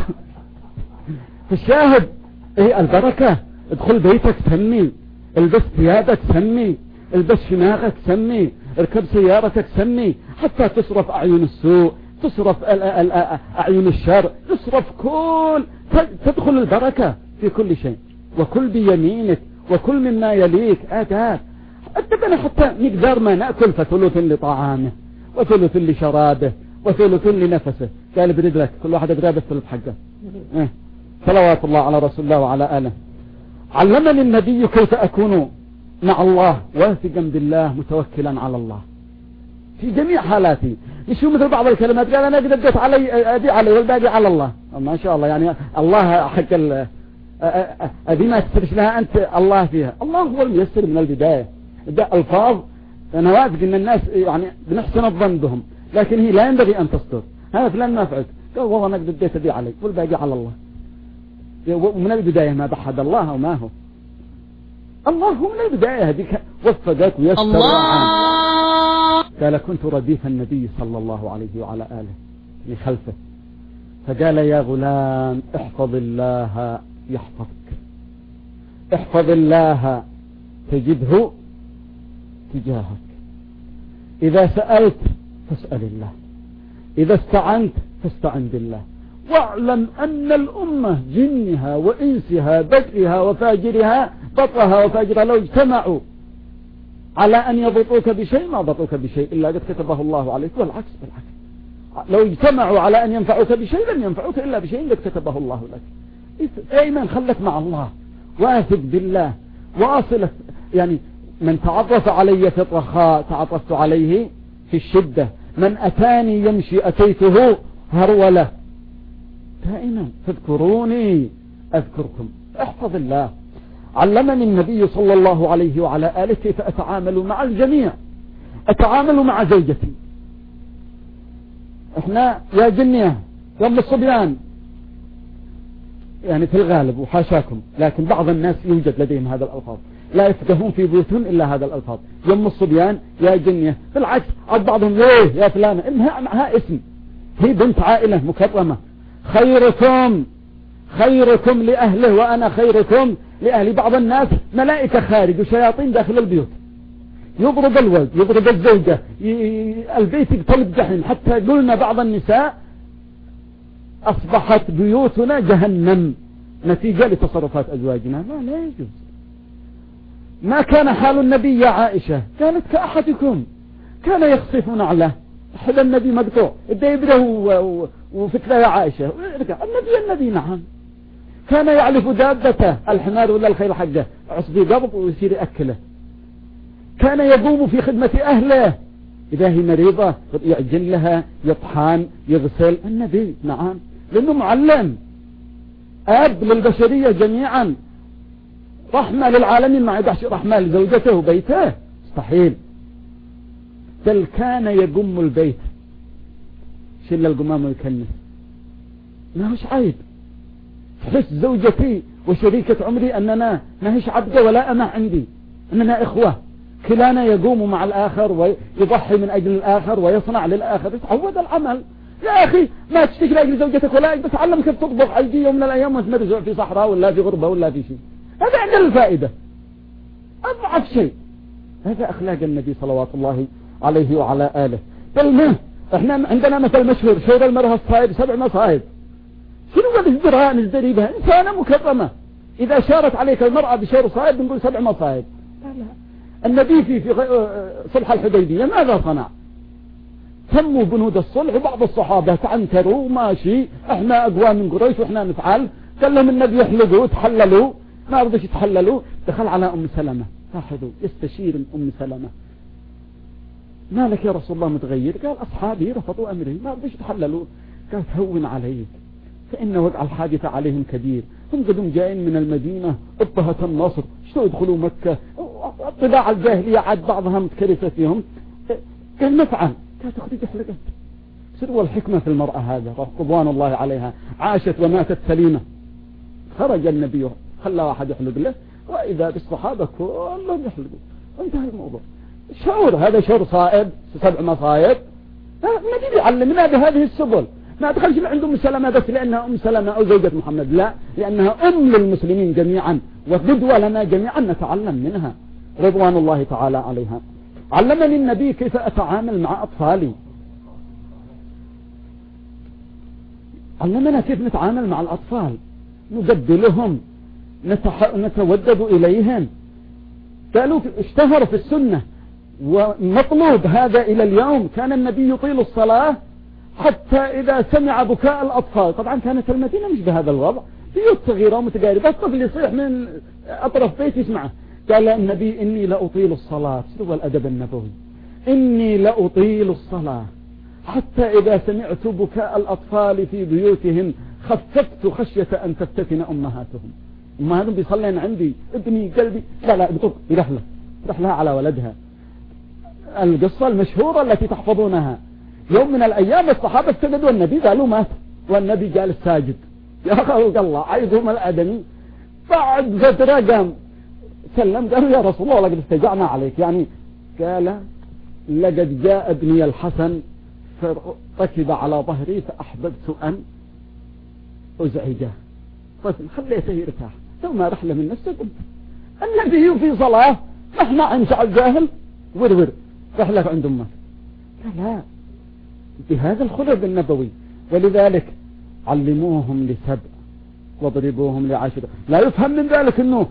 فالشاهد إيه البركة. ادخل بيتك سمي، البس ثيابك سمي، البس شماغك سمي، اركب سيارتك سمي، حتى تصرف أعين السوء، تصرف أعين الشر، تصرف كل تدخل البركة في كل شيء. وكل بيمينك وكل مما يليك. آداب أدبنا حتى مقدار ما نأكل، فثلث لطعامه وثلث لشرابه وثلث لنفسه. قال برد لك كل واحد برد الثلث حقه. اه. صلوات الله على رسول الله وعلى آله. علمني النبي كيف أكون مع الله واثقا بالله متوكلا على الله في جميع حالاتي. مش مثل بعض الكلمات قال أنا قد اديت علي أدي علي والباقي على الله. ما شاء الله، يعني الله حق ال أبي ما تسترش لها أنت الله فيها. الله هو الميسر من البداية. ده ألفاظ أنا واثق إن الناس يعني بنحسن الظن بهم، لكن هي لا ينبغي أن تصدر. هذا فلان ما فعلت، قال والله أنا قد اديت أدي علي والباقي على الله. ومن البداية ما بحد الله وما هو الله هو من البداية. هذيك وفقك ويسر الله. قال كنت رديف النبي صلى الله عليه وعلى آله من خلفه، فقال يا غلام احفظ الله يحفظك، احفظ الله تجده تجاهك، إذا سألت فاسأل الله، إذا استعنت فاستعن بالله، واعلم أن الأمة جنها وإنسها بكرها وفاجرها بطها وفاجرها لو اجتمعوا على أن يضطوك بشيء ما ضطوك بشيء إلا قد كتبه الله عليك، والعكس بالعكس. لو اجتمعوا على أن ينفعوك بشيء لم ينفعوك إلا بشيء قد كتبه الله لك. دائما خلك مع الله، واثق بالله، واصل. يعني من تعطف علي في الرخاء تعطفت عليه في الشدة، من أتاني يمشي أتيته هرولة. دائما فاذكروني أذكركم. احفظ الله. علمني النبي صلى الله عليه وعلى آله كيف أتعامل مع الجميع. أتعامل مع زوجتي. احنا يا جنية يوم الصبيان، يعني في الغالب وحاشاكم، لكن بعض الناس يوجد لديهم هذا الألفاظ، لا يفقهون في بيوتهم إلا هذا الألفاظ. يوم الصبيان يا جنية، بالعكس عد بعضهم ليه يا فلانة، إنها معها اسم، هي بنت عائلة مكرمة. خيركم خيركم لأهله وأنا خيركم لأهلي. بعض الناس ملائكة خارج وشياطين داخل البيوت، يضرب الولد يضرب الزوجة، البيت يقتلب جحيم. حتى قلنا بعض النساء أصبحت بيوتنا جهنم نتيجة لتصرفات أزواجنا. لا لا يجوز. ما كان حال النبي يا عائشة، كانت كأحدكم، كان يخصف نعله، حذا النبي مقطوع إذا يبره وفتله يا عائشة النبي النبي نعم كان يعلف دابته الحمار ولا الخيل حقه عصبي قبض ويصير يأكله. كان يقوم في خدمة أهله، إذا هي مريضة يعجن لها، يطحن، يغسل. النبي نعم، لأنه معلم، أب للبشرية جميعا، رحمة للعالمين، ما يدعش رحمة لزوجته وبيته، مستحيل. بل كان يقوم البيت، شل القمام ويكنس، ما هوش عيب. تحس زوجتي وشريكة عمري أننا ما هيش عبدة ولا أمة عندي، أننا إخوة، كلانا يقوم مع الآخر ويضحي من أجل الآخر ويصنع للآخر، يتعود العمل. يا أخي ما تشتكي لأجل زوجتك ولا أجل، تعلم كيف تطبخ، أيدي يوم من الأيام وانت مرزوع في صحراء ولا في غربة ولا في شيء، هذا عندنا الفائدة، أضعف شيء. هذا أخلاق النبي صلوات الله عليه وعلى آله. بل ما احنا عندنا مثل مشهور، شور المرأة الصائب سبع مصائب. شنو هذا الجراء نزدري بها؟ إنسانة مكرمة، إذا شارت عليك المرأة بشور صائب نقول سبع مصائب. لا لا، النبي في في صلح الحديبية ماذا صنع؟ تموا بنود الصلح، وبعض الصحابة تعنتروا ماشي، احنا أقوى من قريش واحنا نفعل. قال لهم النبي يحلقوا تحللوا، ما رضيش يتحللوا. دخل على أم سلمة، لاحظوا يستشير أم سلمة، ما لك يا رسول الله متغير؟ قال أصحابي رفضوا أمري ما رضيش يتحللوا. قال هون عليك، فإن وقع الحادثة عليهم كبير، هم قدم جايين من المدينة أبهة النصر، شلون يدخلوا مكة، طباع الجاهلية عاد بعضها متكرسة فيهم. قال نفعل، قال تخرج حلقت. سروا الحكمة في المرأة هذا رضوان الله عليها، عاشت وماتت سليمة. خرج النبي خلى واحد يحلق له، وإذا بالصحابة كلهم يحلقوا، وانتهى الموضوع. شعور هذا شعور صائب، سبع مصائب. النبي يعلمنا بهذه السبل، ما تخلش من عند أم سلمة بس لأنها أم سلمة أو زوجة محمد، لا، لأنها أم للمسلمين جميعا وقدوة لنا جميعا نتعلم منها رضوان الله تعالى عليها. علمني النبي كيف أتعامل مع أطفالي، علمنا كيف نتعامل مع الأطفال، نقبلهم، نتح... نتودد إليهم. قالوا اشتهر في السنة ومطلوب هذا إلى اليوم. كان النبي يطيل الصلاة حتى إذا سمع بكاء الأطفال، طبعا كانت المدينة مش بهذا الوضع، بيوت صغيرة ومتقاربة، الطفل يصيح من أطرف بيت يسمعه. قال النبي إني لأطيل الصلاة، شو الأدب النبوي، إني لأطيل الصلاة حتى إذا سمعت بكاء الأطفال في بيوتهم خففت خشية أن تفتتن أمهاتهم. أمهاتهم بيصلين عندي، ابني قلبي، لا لا بطق يرحله يرحلها على ولدها. القصة المشهورة التي تحفظونها، يوم من الأيام الصحابة استجدوا النبي قالوا مات، والنبي جالس ساجد. يا خلق الله عايزهم الأدمي. بعد فترة قام سلم، قالوا يا رسول الله لقد استجعنا عليك، يعني قال لقد جاء ابني الحسن فركب على ظهري فأحببت أن أزعجه، طيب خليته يرتاح، ثم رحلة من نفسه. قلت النبي في صلاة، احنا عن شعب جاهل ورور رحلة عند أمك. لا لا، بهذا الخلق النبوي. ولذلك علموهم لسبع واضربوهم لعشر. لا يفهم من ذلك انه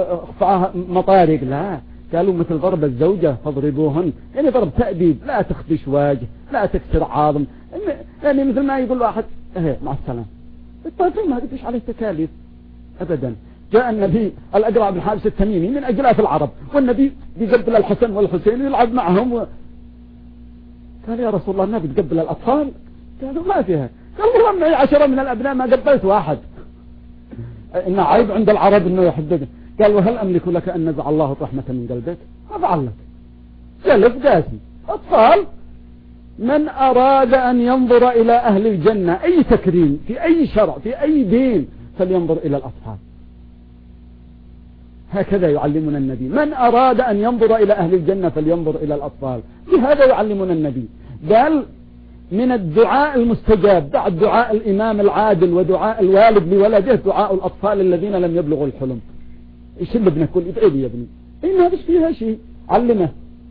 مطارق، لا، قالوا مثل ضرب الزوجة فاضربوهن، يعني ضرب تأديب، لا تخدش واجه، لا تكسر عظم، يعني مثل ما يقول واحد ايه مع السلام. الطفل ما قدش عليه تكاليف ابدا. جاء النبي الأقرع بن حابس التميمي من أجلاف العرب، والنبي بيقبل الحسن والحسين ويلعب معهم و... قال يا رسول الله ما بتقبل الأطفال؟ قالوا ما فيها. قال والله معي عشرة من الأبناء ما قبلت واحد. إن عيب عند العرب إنه يحدد. قال وهل أملك لك أن نزع الله رحمة من قلبك؟ ما فعل لك، جلف قاسي. أطفال، من أراد أن ينظر إلى أهل الجنة أي تكريم في أي شرع في أي دين فلينظر إلى الأطفال. هكذا يعلمنا النبي، من أراد أن ينظر إلى أهل الجنة فلينظر إلى الأطفال. بهذا يعلمنا النبي. قال من الدعاء المستجاب بعد دعاء الإمام العادل ودعاء الوالد لولده دعاء الأطفال الذين لم يبلغوا الحلم. إيش اللي ابنك قل ادعي لي يا ابني، إيه ما فيش فيها شيء، علمه.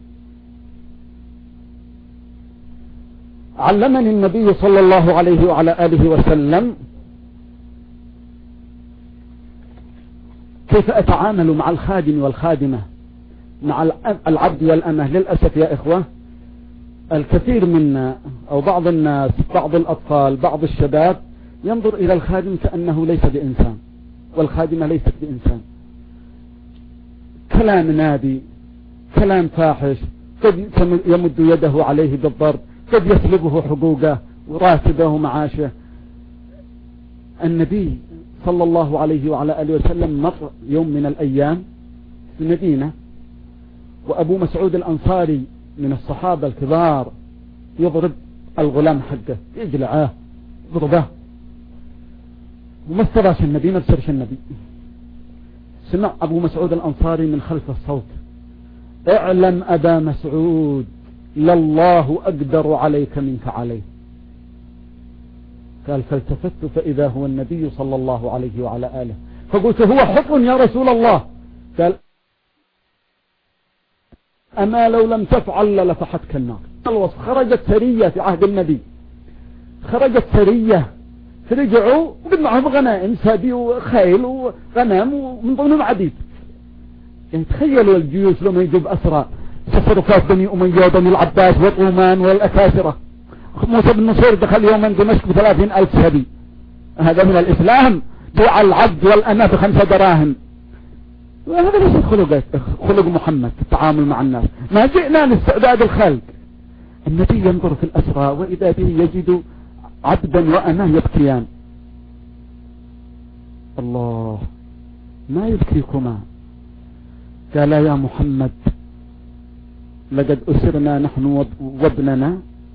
علمني النبي صلى الله عليه وعلى آله وسلم كيف أتعامل مع الخادم والخادمة، مع العبد والأمة. للأسف يا إخوة الكثير منا أو بعض الناس، بعض الأطفال، بعض الشباب ينظر إلى الخادم كأنه ليس بإنسان، والخادمة ليست بإنسان. كلام نادي، كلام فاحش، قد يمد يده عليه بالضرب، قد يسلبه حقوقه وراتبه ومعاشه. النبي صلى الله عليه وعلى آله وسلم مر يوم من الأيام في المدينة، وأبو مسعود الأنصاري من الصحابة الكبار يضرب الغلام حقه، يجلعه يضربه، وما استراش النبي، ما بسرش النبي. سمع أبو مسعود الأنصاري من خلف الصوت: اعلم أبا مسعود لله أقدر عليك منك عليه. قال: فالتفت فإذا هو النبي صلى الله عليه وعلى آله، فقلت: هو حق يا رسول الله. قال: أما لو لم تفعل لفحتك النار. الوصف: خرجت سرية في عهد النبي، خرجت سرية فرجعوا وقد معهم غنائم، سبي وخيل وغنم ومن ضمنهم عبيد. يعني تخيلوا الجيوش لما يجب أسرى تصرفات بني أمية وبني العباس والرومان والأكاسرة. موسى بن نصير دخل يوما دمشق بثلاثين ألف سبي، هذا من الإسلام. بيع العبد والأمة بخمسة دراهم. وهذا ليس خلق خلق محمد في التعامل مع الناس. ما جئنا لاستعداد الخلق. النبي ينظر في الأسرى وإذا به يجد عبدا وأمه يبكيان. الله، ما يبكيكما؟ قال: يا محمد لقد أسرنا نحن وابننا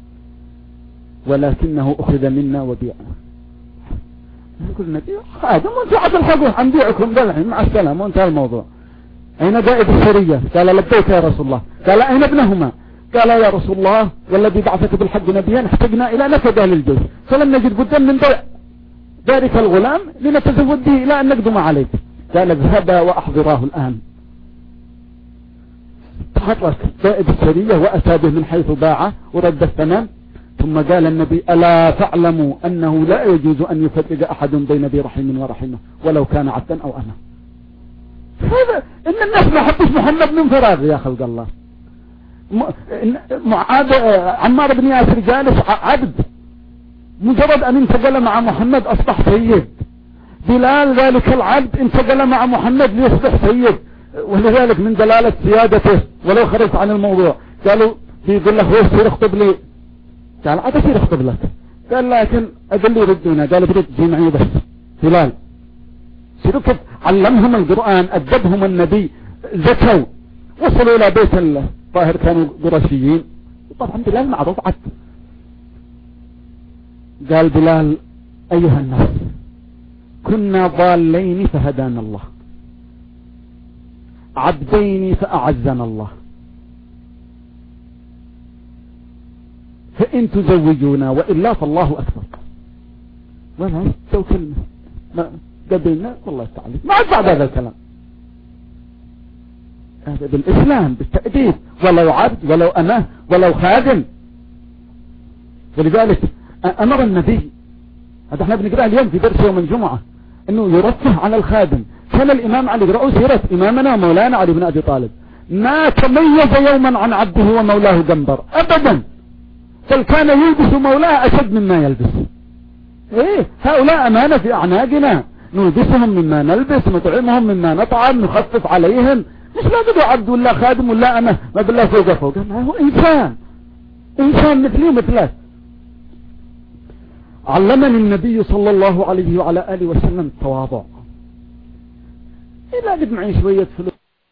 ولكنه أخذ منا وبيع. يقول النبي: هذا وانتوا عبد الحقوق هنبيعكم بالحين مع السلامة وانتهى الموضوع. أين قائد السرية؟ قال: لبيك يا رسول الله. قال: أين ابنهما؟ قال: يا رسول الله والذي بعثك بالحق نبيا احتجنا إلى نفقة للجيش، فلم نجد بدا من ضيع ذلك الغلام لنتزود به إلى أن نقدم عليك. قال: اذهبا وأحضراه الآن. تحرك قائد السرية وأتى به من حيث باعه ورد الثمن. ثم قال النبي: ألا تعلموا أنه لا يجوز أن يفرق أحد بين ذي رحم ورحمه ولو كان عبدا أو أنا. هذا إن الناس ما حطش محمد من فراغ يا خلق الله. معاذ عمار بن ياسر جالس عبد، مجرد أن انتقل مع محمد أصبح سيد. بلال ذلك العبد انتقل مع محمد ليصبح سيد، ولذلك من دلالة سيادته ولو خرجت عن الموضوع قالوا بيقول له: هو سير اخطب لي. قال: عاد سير اخطب لك. قال: لكن أقول لي ردونا. قال: برد جمعي بس. بلال سيروا كيف علمهم القرآن، أدبهم النبي، زكوا، وصلوا إلى بيت الله. طاهر كانوا قرشيين، طبعا بلال معروف عد. قال بلال: أيها الناس كنا ضالين فهدانا الله، عبدين فأعزنا الله، فإن تزوجونا وإلا فالله أكبر. ولا يستوى كلمة ما قبلنا والله تعالى ما عاد بعد هذا الكلام. هذا بالإسلام بالتأديب، ولو عبد ولو أمه ولو خادم. ولذلك أمر النبي، هذا احنا بنقرأ اليوم في درس يوم الجمعة، انه يرفه على الخادم. كان الامام علي يقرأ سيرة امامنا مولانا علي بن ابي طالب، ما تميز يوما عن عبده ومولاه جنبر ابدا، بل كان يلبس مولاه اشد مما يلبس. ايه، هؤلاء امانة في اعناقنا، نلبسهم مما نلبس، نطعمهم مما نطعم، نخفف عليهم. مش لازم عبد ولا خادم ولا امه ما بالله فوق فوق، ما هو انسان، انسان مثلي مثلك. علمني النبي صلى الله عليه وعلى آله وسلم التواضع. إلا قد معي شوية فلوس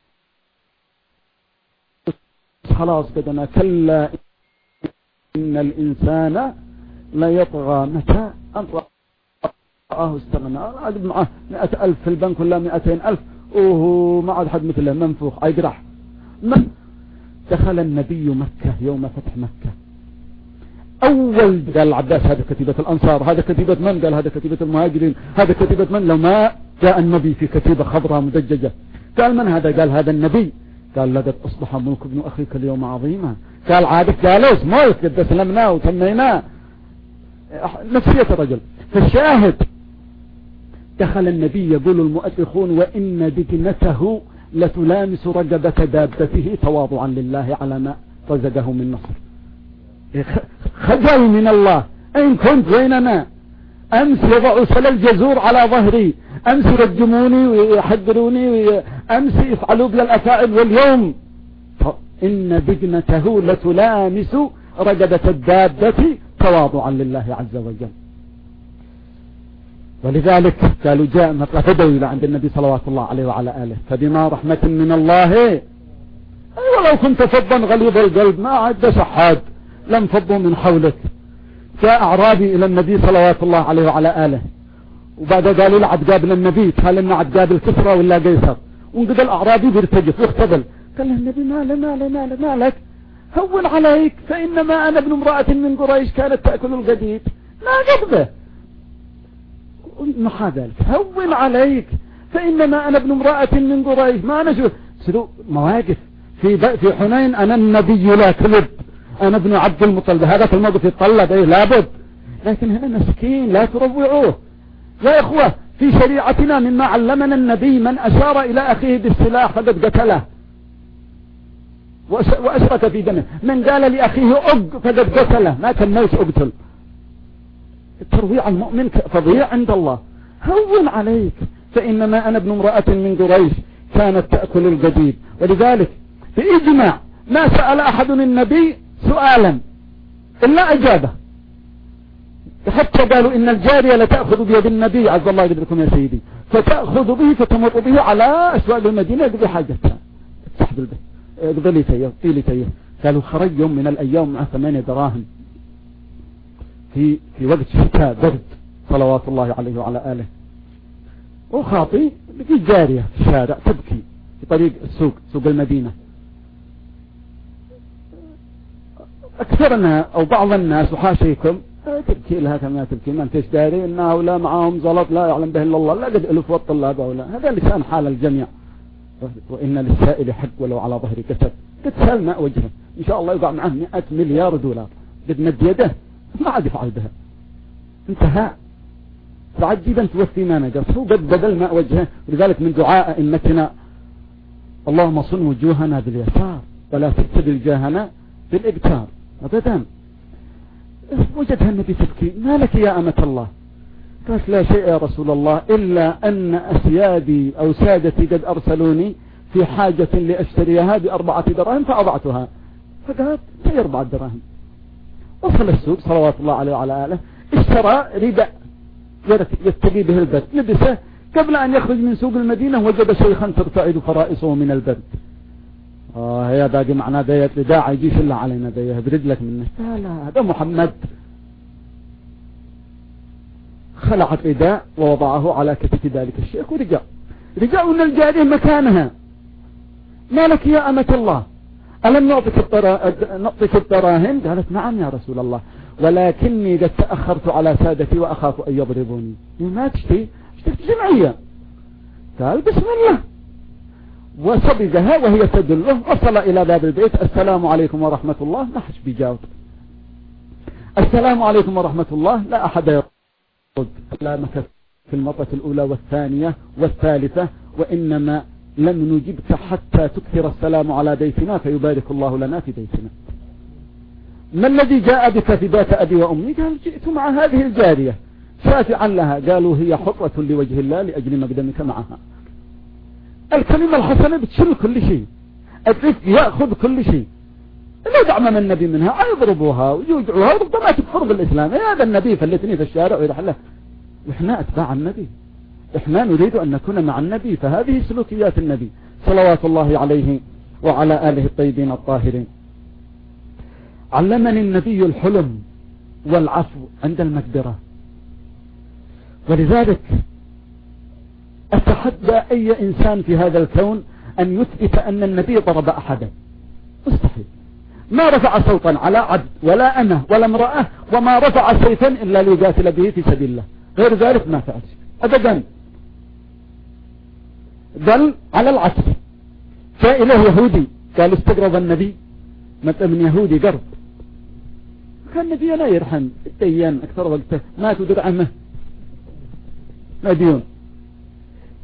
خلاص بدنا، كلا إن الإنسان لا يطغى متى أن رآه استغنى. قد معه مئة ألف في البنك ولا مئتين ألف، وهو ما عاد حد مثله، منفوخ أيقرح. دخل النبي مكة يوم فتح مكة، أول قال العباس: هذا كتيبة الأنصار، هذا كتيبة من؟ قال: هذا كتيبة المهاجرين، هذا كتيبة من؟ لو ما جاء النبي في كتيبة خضراء مدججة. قال: من هذا؟ قال: هذا النبي. قال: لقد أصبح ملك ابن أخيك اليوم عظيما. قال: عادك جالوس ملك قد سلمناه وتميناه. نفسية الرجل. فالشاهد دخل النبي يقول المؤرخون وإن دجنته لتلامس رقبة دابته تواضعا لله على ما رزقه من نصر. خجل من الله، أين كنت ويننا؟ أمس يضعوا سل الجزور على ظهري، أمس يرجموني ويحذروني، أمس يفعلوا بي الأفاعل، واليوم إن دجنته لتلامس رقبة الدابة تواضعا لله عز وجل. ولذلك قالوا جاء مطلع فدوي عند النبي صلوات الله عليه وعلى آله فبما رحمة من الله أي ولو كنت فضا غليظ القلب ما عد شحاد لم فضوا من حولك. جاء أعرابي إلى النبي صلوات الله عليه وعلى آله وبعد قالوا له عد قابل النبي، قال لنا عد قابل كسرى ولا قيصر، وانقضى الأعرابي بيرتجف واختبل. قال له النبي ما ما ما ما لك هون عليك فإنما أنا ابن امرأة من قريش كانت تأكل القديد ما قبله محا ذلك، هون عليك فإنما أنا ابن امرأة من قريش ما أنا شو سلو مواقف في في حنين أنا النبي لا كذب أنا ابن عبد المطلب، هذا في الموقف يتطلب إيه لابد، لكن هنا مسكين لا تروعوه يا إخوة. في شريعتنا مما علمنا النبي من أشار إلى أخيه بالسلاح فقد قتله وأشرك في دمه، من قال لأخيه أق فقد قتله ما كان موت أقتل. الترويع المؤمن فظيع عند الله. هون عليك فإنما أنا ابن امرأة من قريش كانت تأكل الجديد. ولذلك بإجماع ما سأل أحد النبي سؤالا إلا أجابه، حتى قالوا إن الجارية لتأخذ بيد النبي عز الله يقدركم يا سيدي فتأخذ به فتمر به على أسواق المدينة يقضي حاجتها تحت البيت يقضي لي تيه طيلي تيه. قالوا خرج يوم من الأيام مع ثمانية دراهم في في وقت شتاء برد صلوات الله عليه وعلى آله، وخاطي لقي جارية في الشارع تبكي في طريق السوق سوق المدينة. أكثرنا أو بعض الناس وحاشيكم تبكي لها كما تبكي ما انتش داري إن هؤلاء معهم زلط لا يعلم به إلا الله لا قد ألف والطلاب هؤلاء. هذا لسان حال الجميع. وإن للسائل حق ولو على ظهر كسب، قد سال ماء وجهه إن شاء الله يقع معه مئة مليار دولار قد مد يده ما عاد يفعل بها انتهى. فعجبا توفي ما نقص هو قد بدل ماء وجهه. ولذلك من دعاء أئمتنا اللهم صن وجوهنا باليسار ولا تبتدل جاهنا بالإبتار. أبدا وجدها النبي تبكي ما لك يا أمة الله؟ قالت لا شيء يا رسول الله إلا أن أسيادي أو سادتي قد أرسلوني في حاجة لأشتريها بأربعة دراهم فأضعتها. فقالت هي أربعة دراهم. وصل السوق صلوات الله عليه وعلى آله اشترى رداء يتقي به البرد لبسه. قبل أن يخرج من سوق المدينة وجد شيخا ترتعد فرائصه من البرد. آه يا باقي معنا ديت رداء يجيش الله علينا ديه برد لك منه. لا لا هذا محمد. خلعت رداء ووضعه على كتف ذلك الشيخ ورجع رجع من الجارية مكانها. ما لك يا أمة الله ألم نعطيك نعطيك الدراهم؟ قالت نعم يا رسول الله ولكني قد تأخرت على سادتي وأخاف أن يضربوني. ما تشتي اشترت جمعية. قال بسم الله وصبغها وهي تدله. وصل إلى باب البيت السلام عليكم ورحمة الله ما حش بيجاوب. السلام عليكم ورحمة الله لا أحد يرد. لا مكث في المرة الأولى والثانية والثالثة وإنما لم نجبك حتى تكثر السلام على بيتنا فيبارك الله لنا في بيتنا. ما الذي جاء بك في بيت أبي وأمي؟ قال جئت مع هذه الجارية شافعا لها. قالوا هي حرة لوجه الله لأجل مقدمك معها. الكلمة الحسنة بتشل كل شيء، الرفق يأخذ كل شيء. لا دعم من النبي منها يضربوها ويوجعوها ربما تكفر بالإسلام. هذا النبي فلتني في الشارع ويرحل له. وإحنا أتباع النبي، إحنا نريد أن نكون مع النبي. فهذه سلوكيات النبي صلوات الله عليه وعلى آله الطيبين الطاهرين. علمني النبي الحلم والعفو عند المقدرة. ولذلك أتحدى أي إنسان في هذا الكون أن يثبت أن النبي ضرب أحدا. مستحيل. ما رفع صوتا على عبد ولا أنا ولا امرأة وما رفع سيفا إلا ليقاتل به في سبيل الله. غير ذلك ما فعل أبدا. بل على العكس جاء إليه يهودي قال استقرض النبي مثل من يهودي قرض. كان النبي لا يرحم الديان أكثر وقته ماتوا درعمه مديون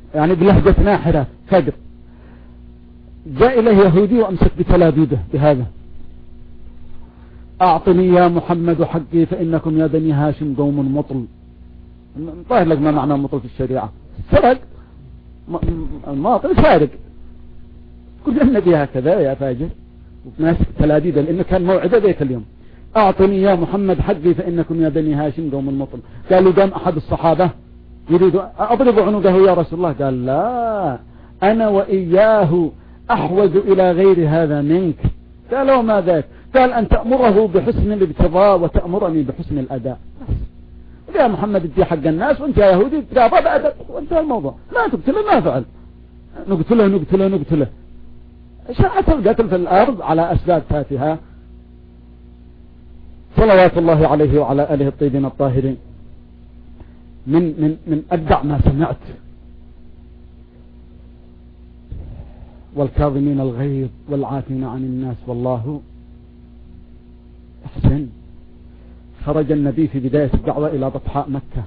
يعني بلهجة ناحرة فجر. جاء إليه يهودي وأمسك بتلابيده بهذا: أعطني يا محمد حقي فإنكم يا بني هاشم قوم مطل. طاهر لك ما معنى مطل في الشريعة؟ سرق، الماطل سارق. كل النبي هكذا يا فاجر، ماسك تلابيده لأنه كان موعده ذيك اليوم. أعطني يا محمد حقي فإنكم يا بني هاشم قوم مطل. قالوا قام أحد الصحابة يريد أضرب عنقه يا رسول الله، قال لا، أنا وإياه أحوج إلى غير هذا منك. قال وما ذاك؟ قال أن تأمره بحسن الابتغاء وتأمرني بحسن الأداء. يا محمد ادي حق الناس وانت يا يهودي تقاضى بأدب وانتهى الموضوع. لا تقتله، ما فعل، نقتله نقتله نقتله. شاعت القتل في الأرض على أسباب تافهة. صلوات الله عليه وعلى آله الطيبين الطاهرين. من من من أبدع ما سمعت: والكاظمين الغيظ والعافين عن الناس والله أحسن. خرج النبي في بداية الدعوة إلى بطحاء مكة،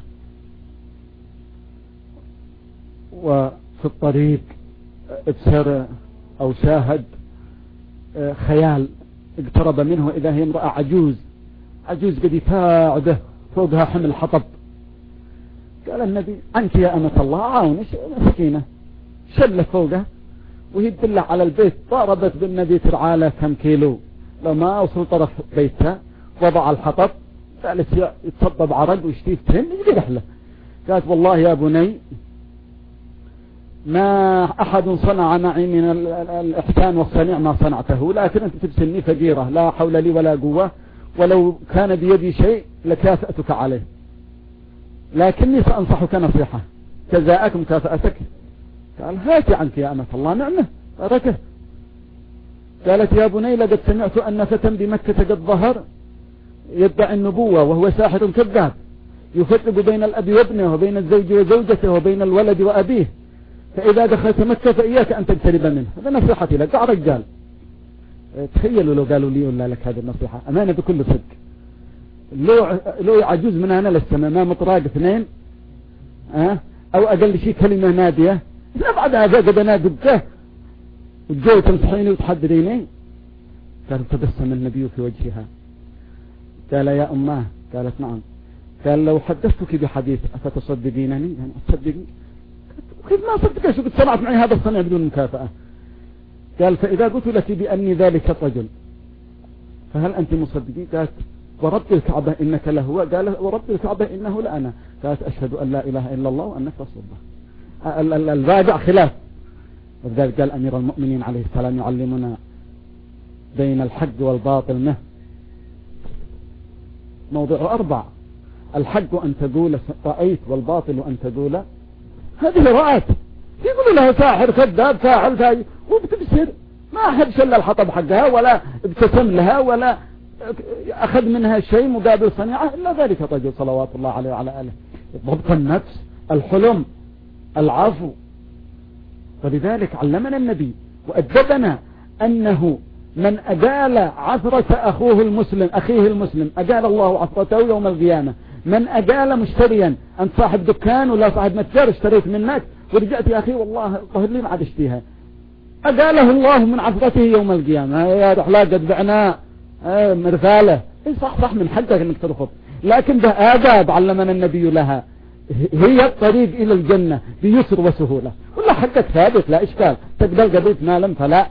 وفي الطريق ابصر أو شاهد خيال، اقترب منه إذا هي امرأة عجوز، عجوز قد يتاعده فوقها حمل حطب. قال النبي: أنت يا أمة الله عاونش مسكينة. شل فوقها وهي تدل على البيت، ضربت بالنبي ترعاله كم كيلو، لو ما وصل طرف بيتها وضع الحطب، قالت يتصبب عرق ويشتيفتهن يجي رحلة. قالت: والله يا بني ما أحد صنع معي من الإحسان والصنيع ما صنعته، لكن أنت تبسني فقيرة لا حول لي ولا قوة، ولو كان بيدي شيء لكافأتك عليه، لكني سأنصحك نصيحة جزاءك مكافأتك. قال: هاتي عنك يا أمة الله نعمة بركة. قالت: يا بني لقد سمعت أن فتى بمكة قد ظهر يدعي النبوة وهو ساحر كذاب، يفرق بين الأب وابنه وبين الزوج وزوجته وبين الولد وأبيه، فإذا دخلت مكة فإياك أن تقترب منه. هذا نصيحتي لك. قع رجال. تخيلوا لو قالوا لي ولا لك هذه النصيحة أمانة بكل صدق، لو لو عجوز من هنا للسماء ما مطراق اثنين أه؟ أو أقل شيء كلمة نادية، لا بعد هذا قد نادبته وتجوي تنصحيني وتحضريني. قال: تبسم النبي في وجهها. قال: يا أماه. قالت: نعم. قال: لو حدثتك بحديث أفتصدقينني؟ يعني أتصدقني؟ كيف ما صدقش وقد صنعت معي هذا الصنع بدون مكافأة؟ قال: فإذا قلت لك بأني ذلك الرجل فهل أنت مصدقين؟ قالت: ورب الكعبة إنك لهو. قال: ورب الكعبة إنه لأنا. قالت: أشهد أن لا إله إلا الله وأنك رسول الله. الراجع خلاف. وذلك قال أمير المؤمنين عليه السلام يعلمنا بين الحق والباطل نه موضوع أربع: الحق أن تقول رأيت، والباطل أن تقول هذه رأت. يقولوا لها ساحر كذاب فاعل فاعل وبتبصر، ما أحد شل الحطب حقها ولا ابتسم لها ولا أخذ منها شيء مقابل صنيعة إلا ذلك الرجل صلوات الله عليه وعلى آله. ضبط النفس، الحلم، العفو. فلذلك علمنا النبي وأدبنا أنه من أجال عثرة أخوه المسلم أخيه المسلم أجال الله عثرته يوم القيامة. من أجال مشتريا، أنت صاحب دكان ولا صاحب متجر اشتريت منك ورجعت يا أخي والله ظهر لي ما عاد اشتيها، أجاله الله من عثرته يوم القيامة. يا رحلة قد بعنا مرفالة. إيه صح صح من حقك أنك ترفض، لكن ده آداب علمنا النبي لها، هي الطريق إلى الجنة بيسر وسهولة، ولا حقك ثابت لا إشكال، تقبل قضيت مالا فلا.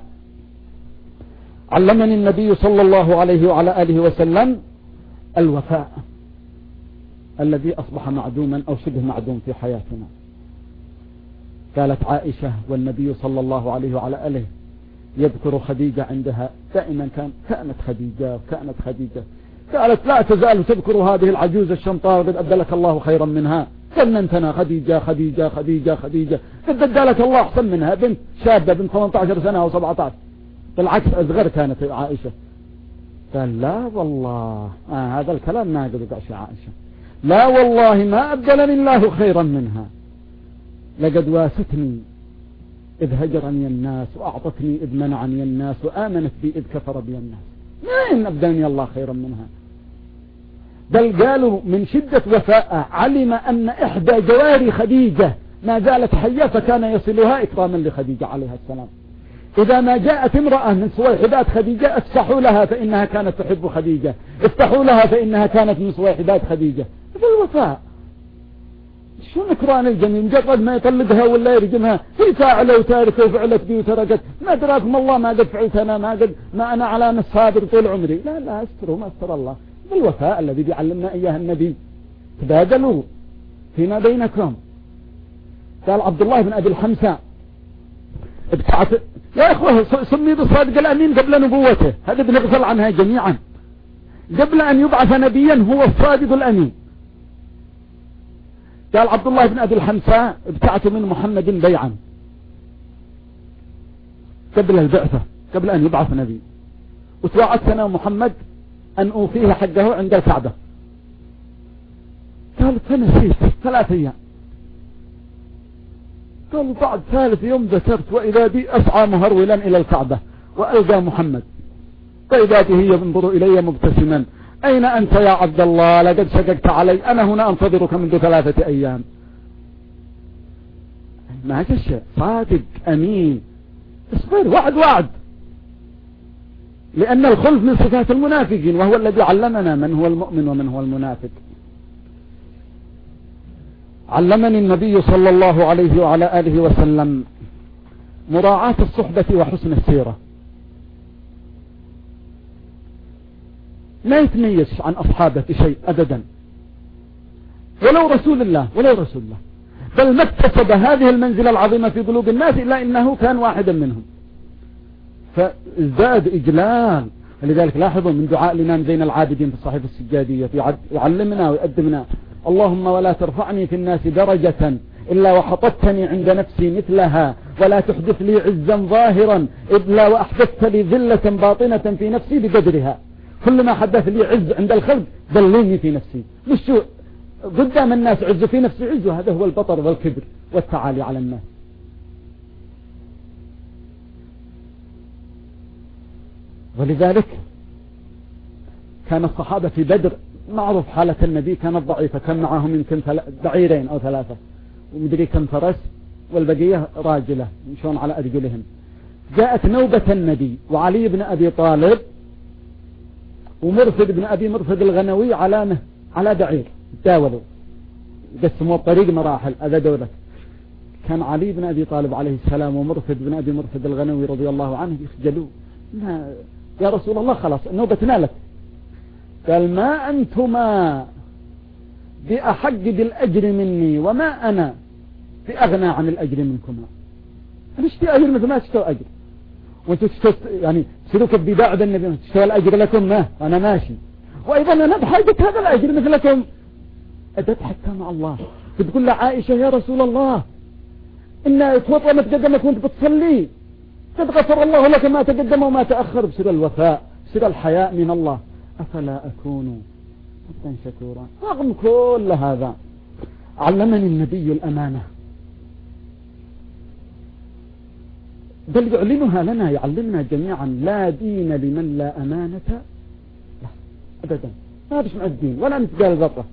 علمني النبي صلى الله عليه وعلى آله وسلم الوفاء الذي أصبح معدوما أو شبه معدوم في حياتنا. قالت عائشة والنبي صلى الله عليه وعلى آله يذكر خديجة عندها دائما كان كانت خديجة كانت خديجة. قالت: لا تزال تذكر هذه العجوز الشمطاء قد أبدلك الله خيرا منها. فننتنا خديجة خديجة خديجة خديجة قد أبدلك الله أحسن منها، بنت شابة بنت ثمانية عشر سنة أو سبعة عشر، بالعكس أصغر كانت عائشة. قال: لا والله آه هذا الكلام ما قد قعش عائشة، لا والله ما أبدلني الله خيرا منها، لقد واستني إذ هجرني الناس وأعطتني إذ منعني الناس وآمنت بي إذ كفر بي الناس، ما إن أبدلني الله خيرا منها. بل قالوا من شدة وفاء علم أن إحدى جواري خديجة ما زالت حية فكان يصلها إكراما لخديجة عليها السلام. إذا ما جاءت امرأة من صويحبات خديجة افتحوا لها فإنها كانت تحب خديجة، افتحوا لها فإنها كانت من صويحبات خديجة. بالوفاء شو نكران الجميل؟ مجرد ما يطلقها ولا يرجمها هي فاعلة وتاركة وفعلت بي وتركت، ما دراكم الله ما قد فعلت أنا، ما قد ما أنا على نص صابر طول عمري. لا لا استروا ما استر الله. بالوفاء الذي بيعلمنا إياه النبي. تبادلوا فيما بينكم. قال عبد الله بن أبي الحمساء ابتعت يا إخوة سمي بالصادق الأمين قبل نبوته، هذا بنغفل عنها جميعا. قبل أن يبعث نبيا هو الصادق الأمين. قال عبد الله بن أبي الحمساء ابتعت من محمد بيعا قبل البعثة، قبل أن يبعث نبي، وتوعدتنا محمد أن أوفيه حقه عند الكعبة. قال فنسيت ثلاث أيام. قال بعد ثالث يوم ذكرت وإذا بي أسعى مهرولا إلى الكعبة وألقى محمد، فإذا به ينظر إلي مبتسما، أين أنت يا عبد الله؟ لقد شققت علي، أنا هنا أنتظرك منذ ثلاثة أيام. ما هالشيء صادق أمين. اصبر، وعد وعد، لأن الخلف من صفات المنافقين، وهو الذي علمنا من هو المؤمن ومن هو المنافق. علمني النبي صلى الله عليه وعلى آله وسلم مراعاة الصحبة وحسن السيرة. ما يتميز عن أصحابه شيء أبدا، ولو رسول الله ولو رسول الله، بل ما اكتسب هذه المنزلة العظيمة في قلوب الناس إلا إنه كان واحدا منهم، فازداد إجلال. لذلك لاحظوا من دعاء الإمام زين العابدين في الصحيفة السجادية يعلمنا ويقدمنا: اللهم ولا ترفعني في الناس درجة إلا وحطتني عند نفسي مثلها، ولا تحدث لي عزا ظاهرا إلا وأحدثت لي ذلة باطنة في نفسي بقدرها. كل ما حدث لي عز عند الخلق ذلني في نفسي، مش شو قدام الناس عز في نفسي عز، هذا هو البطر والكبر والتعالي على الناس. ولذلك كان الصحابة في بدر معروف حالة النبي كانت ضعيفة، كان معهم يمكن بعيرين أو ثلاثة ومدري كم فرس والبقية راجلة يمشون على أرجلهم. جاءت نوبة النبي وعلي بن أبي طالب ومرفد بن أبي مرفد الغنوي على على بعير، تداولوا قسموا الطريق مراحل. هذا دولة كان علي بن أبي طالب عليه السلام ومرفد بن أبي مرفد الغنوي رضي الله عنه يخجلوا: يا رسول الله خلاص نوبتنا لك. قال: ما أنتما بأحق بالأجر مني وما أنا بأغنى عن الأجر منكما. أنا اشتري أجر مثل ما اشتري أجر، وانتوا يعني سلوك البداع بالنبي تشتري الأجر لكم، ما أنا ماشي، وأيضا أنا بحاجة هذا الأجر مثلكم. أتضحك مع الله تقول لعائشة: يا رسول الله إن توطمت قدمك وانت بتصلي، قد غفر الله لك ما تقدم وما تأخر. بسر الوفاء، بسر الحياء من الله. أفلا أكون عبدا شكورا؟ رغم كل هذا علمني النبي الأمانة، بل يعلنها لنا، يعلمنا جميعا: لا دين لمن لا أمانة لا أبدا. ما بسمع الدين ولا مثقال ذرة.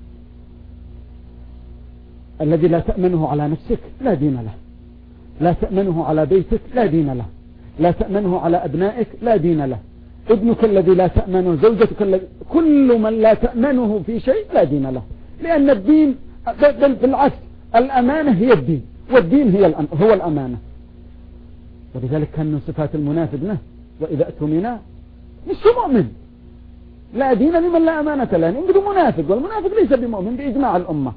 الذي لا تأمنه على نفسك لا دين له، لا تأمنه على بيتك لا دين له، لا تأمنه على أبنائك لا دين له، ابنك الذي لا تأمنه، زوجتك الذي، كل من لا تأمنه في شيء لا دين له. لأن الدين بل بالعكس، الأمانة هي الدين، والدين هي هو الأمانة. ولذلك كان من صفات المنافق نه وإذا أتمنا مش مؤمن. لا دين لمن لا أمانة له، إنه منافق، والمنافق ليس بمؤمن بإجماع الأمة.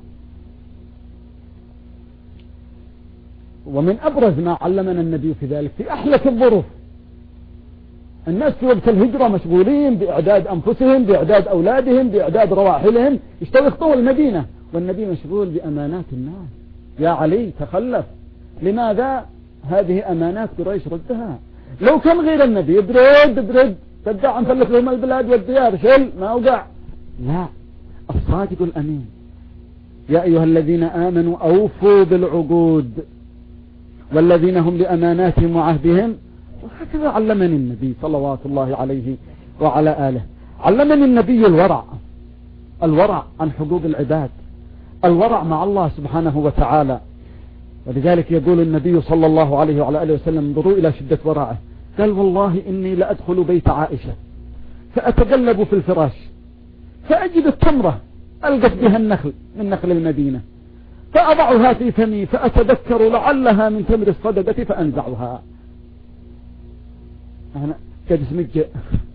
ومن أبرز ما علمنا النبي في ذلك في أحلك الظروف، الناس في وقت الهجرة مشغولين بإعداد أنفسهم، بإعداد أولادهم، بإعداد رواحلهم، يشتغل يخطوا المدينة، والنبي مشغول بأمانات الناس. يا علي تخلف، لماذا؟ هذه أمانات قريش ردها. لو كان غير النبي برد برد تدعى نفلق لهم البلاد والديار شل ما أوقع. لا، الصادق الأمين: يا أيها الذين آمنوا أوفوا بالعقود والذين هم لأماناتهم وعهدهم. وهكذا علمني النبي صلوات الله عليه وعلى آله. علمني النبي الورع، الورع عن حقوق العباد، الورع مع الله سبحانه وتعالى. ولذلك يقول النبي صلى الله عليه وعلى آله وسلم انظروا إلى شدة ورعه، قال والله إني لأدخل بيت عائشة فأتقلب في الفراش فأجد التمرة ألقت بها النخل من نخل المدينة فأضعها في فمي فأتذكر لعلها من تمر الصدقة فأنزعها. أنا قد اسمج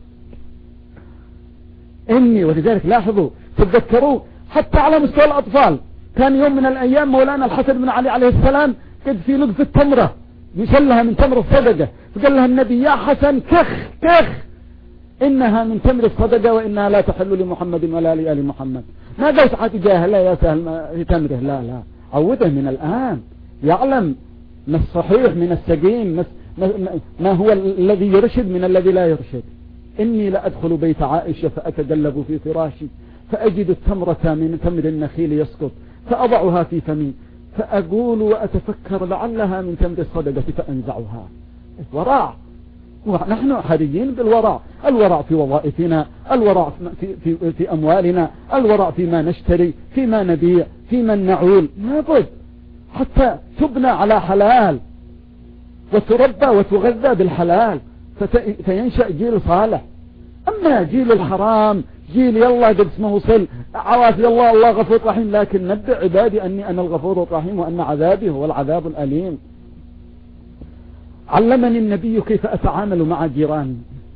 إني. ولذلك لاحظوا تتذكروا حتى على مستوى الأطفال، كان يوم من الأيام مولانا الحسن بن علي عليه السلام قد في لقفة التمرة يشلها من تمر الصدقة، فقال لها النبي يا حسن كخ كخ إنها من تمر الصدقة وإنها لا تحل لمحمد ولا لآل محمد. ما قلت عاد جاهل لا يا سهل في تمره، لا لا عوده من الآن يعلم ما الصحيح من السقيم، ما هو الذي يرشد من الذي لا يرشد. إني لأدخل بيت عائشة فأتقلب في فراشي فأجد التمرة من تمر النخيل يسقط فأضعها في فمي فأقول وأتفكر لعلها من تمر الصدقة فأنزعها. ورع، ونحن حريين بالورع، الورع في وظائفنا، الورع في, في, في أموالنا، الورع فيما نشتري، فيما نبيع، فيما نعول، لابد حتى تبنى على حلال وتربى وتغذى بالحلال فينشأ جيل صالح. أما جيل الحرام جيل يلا قد اسمه وصل عواف يلا الله غفور رحيم، لكن نبئ عبادي أني أنا الغفور الرحيم وأن عذابي هو العذاب الأليم. علمني النبي كيف أتعامل مع جيراني،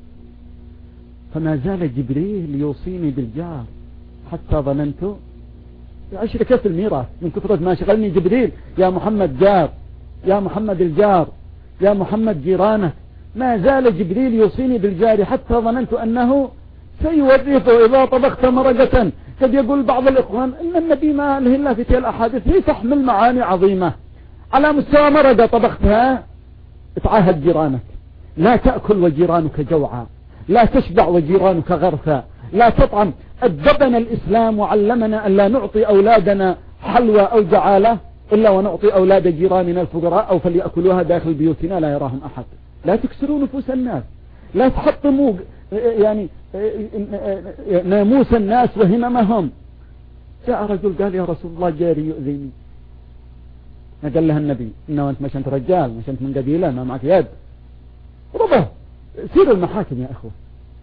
فما زال جبريل يوصيني بالجار حتى ظننت عشر كيف الميراث من كثرة ما شغلني جبريل، يا محمد جار، يا محمد الجار، يا محمد جيرانك. ما زال جبريل يوصيني بالجار حتى ظننت أنه سيورثه إذا طبخت مرقة. قد يقول بعض الإخوان إن النبي ما له إلا في تلك الأحاديث هي تحمل معاني عظيمة. على مستوى مرقة طبختها اتعاهد جيرانك، لا تأكل وجيرانك جوعا، لا تشبع وجيرانك غرفا، لا تطعم. أدبنا الإسلام وعلمنا أن لا نعطي أولادنا حلوى أو جعالة إلا ونعطي أولاد جيراننا الفقراء أو فليأكلوها داخل بيوتنا لا يراهم أحد. لا تكسروا نفوس الناس، لا تحطموا يعني ناموس الناس وهممهم. جاء رجل قال يا رسول الله جاري يؤذيني، قال له النبي إنه أنت مش أنت رجال، مش أنت من قبيلة، ما معك يد. ربه سيروا المحاكم يا أخوة،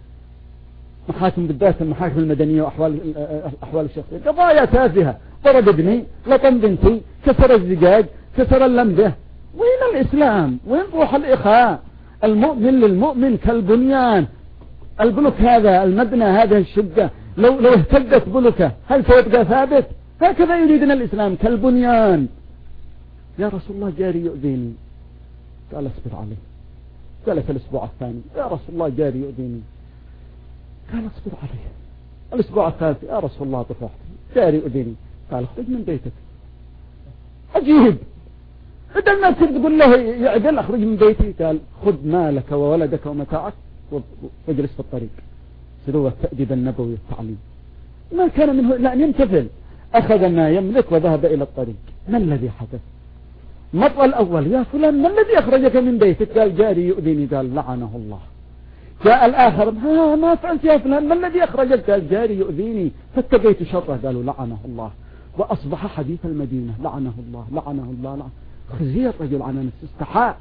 محاكم بالذات المحاكم المدنية وأحوال الأحوال الشخصية، قضايا تافهة، ضرب ابني، لطم بنتي، كسر الزجاج، كسر اللمبة. وين الإسلام؟ وين روح الإخاء؟ المؤمن للمؤمن كالبنيان. البلوك هذا المبنى هذا الشقة لو لو اهتدت بلوكه هل سيبقى ثابت؟ هكذا يريدنا الإسلام كالبنيان. يا رسول الله جاري يؤذيني، قال اصبر عليه. جلس الأسبوع الثاني، يا رسول الله جاري يؤذيني، قال اصبر عليه. الأسبوع الثالث، يا رسول الله طفحت جاري يؤذيني، قال اخرج من بيتك. عجيب، بدل ما تصير تقول له يعدل اخرج من بيتي، قال خذ مالك وولدك ومتاعك واجلس في الطريق. سلوى التأديب النبوي التعليم ما كان منه إلا أن يمتثل. أخذ ما يملك وذهب إلى الطريق. ما الذي حدث؟ مطلع الأول، يا فلان ما الذي أخرجك من بيتك؟ قال جاري يؤذيني، قال لعنه الله. جاء الآخر، ها ما فعلت يا فلان؟ ما الذي أخرجك؟ قال جاري يؤذيني فاتقيت شره، قالوا لعنه الله. وأصبح حديث المدينة، لعنه الله لعنه الله لعنه. خزي الرجل على نفسه، استحاء،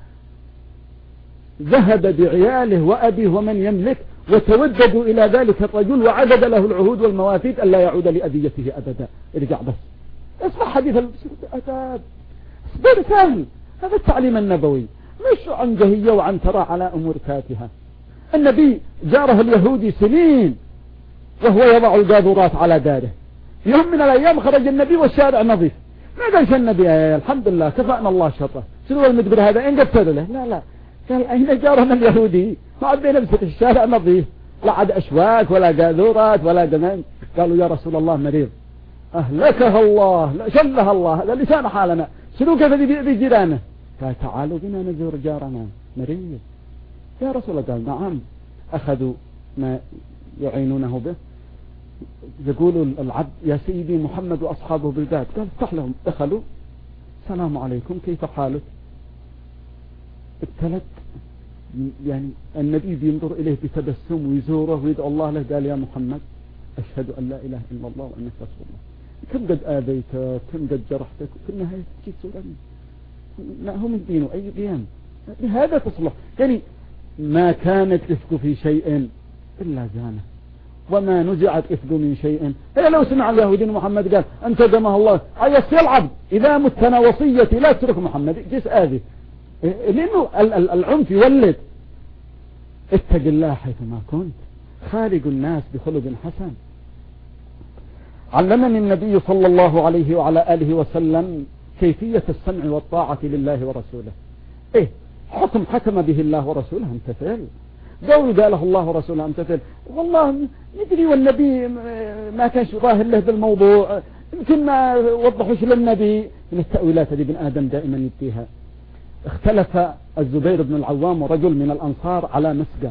ذهب بعياله وأبيه ومن يملك وتوددوا إلى ذلك الرجل وعدد له العهود والمواثيق ألا يعود لأذيته أبدا. ارجع بس اسمع حديث الأداب، اصبر سهل. هذا التعليم النبوي، مش عن جهية وعن ترى على أمور تافهة. النبي جاره اليهودي سنين وهو يضع القاذورات على داره. يوم من الأيام خرج النبي والشارع نظيف، ما قالش النبي يا الحمد لله كفأنا الله شره، شنو المدبر هذا إن قتل له؟ لا لا، قال أين جارنا اليهودي؟ ما عاد بينبسط الشارع نظيف، لا عاد أشواك ولا قاذورات ولا دمام. قالوا يا رسول الله مريض، أهلكها الله، شلها الله، هذا لسان حالنا، شنو كيف ذي جيرانه؟ قال تعالوا بنا نزور جارنا مريض. يا رسول الله قال نعم. أخذوا ما يعينونه به، يقولوا العبد يا سيدي محمد وأصحابه بالباب، قال افتح لهم. دخلوا، السلام عليكم كيف حالك؟ ابتلت يعني النبي بينظر إليه بتبسم ويزوره ويدعو الله له. قال يا محمد أشهد أن لا إله إلا الله وأنك رسول الله. كم قد آذيتك، كم قد جرحتك، في النهاية تجي تسولني. ما هو من دينه أي دين بهذا تصلح. يعني ما كانت إفك في شيء إلا زانه وما نزعت إفك من شيء. هي لو سمع اليهودي محمد قال أنت دمه الله عيس يلعب إذا متنا وصيتي لا تترك محمد جس آذي، لأنه العنف يولد. اتق الله حيثما كنت، خالق الناس بخلق حسن. علمني النبي صلى الله عليه وعلى آله وسلم كيفية السمع والطاعة لله ورسوله. إيه حكم حكم به الله ورسوله امتثل، قول قاله الله ورسوله امتثل. والله ندري والنبي ما كانش ظاهر له بالموضوع، يمكن ما وضحوش للنبي. من التأويلات هذه ابن آدم دائما يديها. اختلف الزبير بن العوام ورجل من الأنصار على مسقى،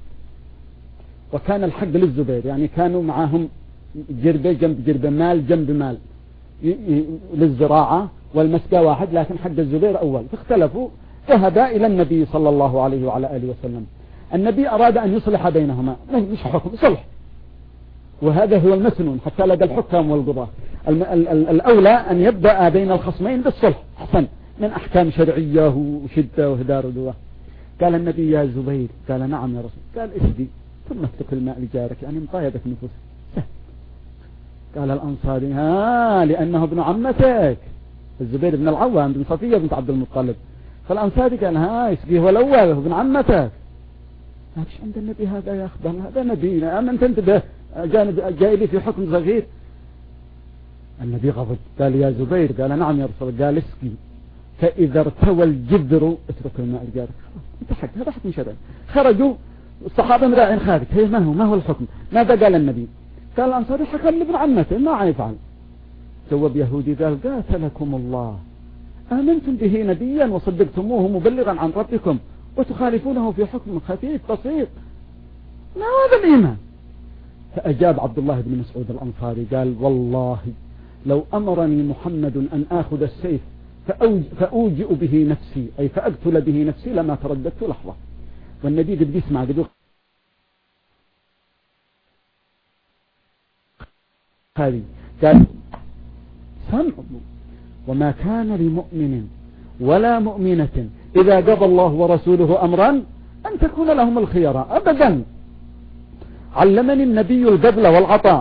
وكان الحق للزبير، يعني كانوا معهم جربة جنب جربة، مال جنب مال للزراعة، والمسقى واحد لكن حق الزبير أول. فاختلفوا، ذهبا إلى النبي صلى الله عليه وعلى آله وسلم. النبي أراد أن يصلح بينهما، مش حكم صلح، وهذا هو المسنون حتى لدى الحكام والقضاة. الأولى أن يبدأ بين الخصمين بالصلح أحسن من أحكام شرعية وشدة وهدار ودواه. قال النبي يا زبير، قال نعم يا رسول، قال اسدي ثم اتق الماء لجارك، يعني مطايبة نفوس. قال الأنصاري ها لأنه ابن عمتك الزبير بن العوام بن صفية بنت عبد المطلب. فالأنصاري قال ها اسقيه هو الأول هو ابن عمتك. ايش عند النبي هذا يا أخبر، هذا نبينا أما أنت انتبه جانب جاي لي في حكم صغير. النبي غضب قال يا زبير، قال نعم يا رسول، قال اسقي فإذا ارتوى الجذر اترك الماء لجارك. انت حق هذا حكم شرعي. خرجوا الصحابة مراعين خارج، هي ما هو ما هو الحكم، ماذا قال النبي؟ قال الأنصاري حكى لابن عمته ما يفعل. جواب يهودي قال قاتلكم الله، آمنتم به نبيا وصدقتموه مبلغا عن ربكم وتخالفونه في حكم خفيف بسيط، ما هذا الإيمان؟ فأجاب عبد الله بن مسعود الأنصاري قال والله لو أمرني محمد أن آخذ السيف فأوجئ به نفسي أي فأقتل به نفسي لما ترددت لحظة. والنبي قد بيسمع قد هذه قال سمع. وما كان لمؤمن ولا مؤمنة إذا قضى الله ورسوله أمرا أن تكون لهم الخيرة أبدا. علمني النبي البذل والعطاء.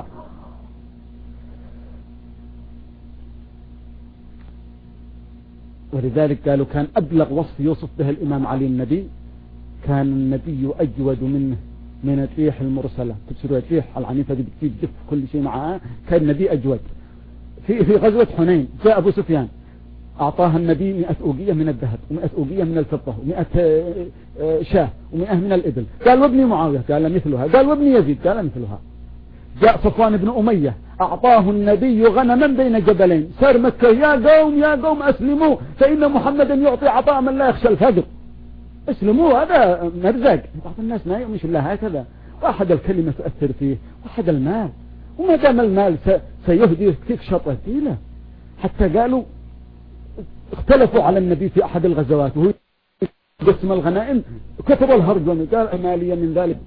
ولذلك قالوا كان أبلغ وصف يوصف به الإمام علي النبي، كان النبي أجود منه من الريح المرسلة. تبصروا الريح العنيفة دي بتجيب جف كل شيء معها، كان النبي أجود. في في غزوة حنين جاء أبو سفيان أعطاها النبي مئة أوقية من الذهب ومئة أوقية من الفضة ومئة شاه ومئة من الإبل. قال وابني معاوية، قال مثلها. قال وابني يزيد، قال مثلها. جاء صفوان بن أمية أعطاه النبي غنما بين جبلين، سار مكة يا قوم يا قوم أسلموا فإن محمدا يعطي عطاء من لا يخشى الفقر. اسلموا، هذا مرزق. بعض الناس ما يؤمنش الله هكذا، واحد الكلمة تؤثر فيه، واحد المال، وما دام المال سيهدي كيف شطه له. حتى قالوا اختلفوا على النبي في أحد الغزوات وهو قسم الغنائم، كتب الهرج قال ماليا من ذلك.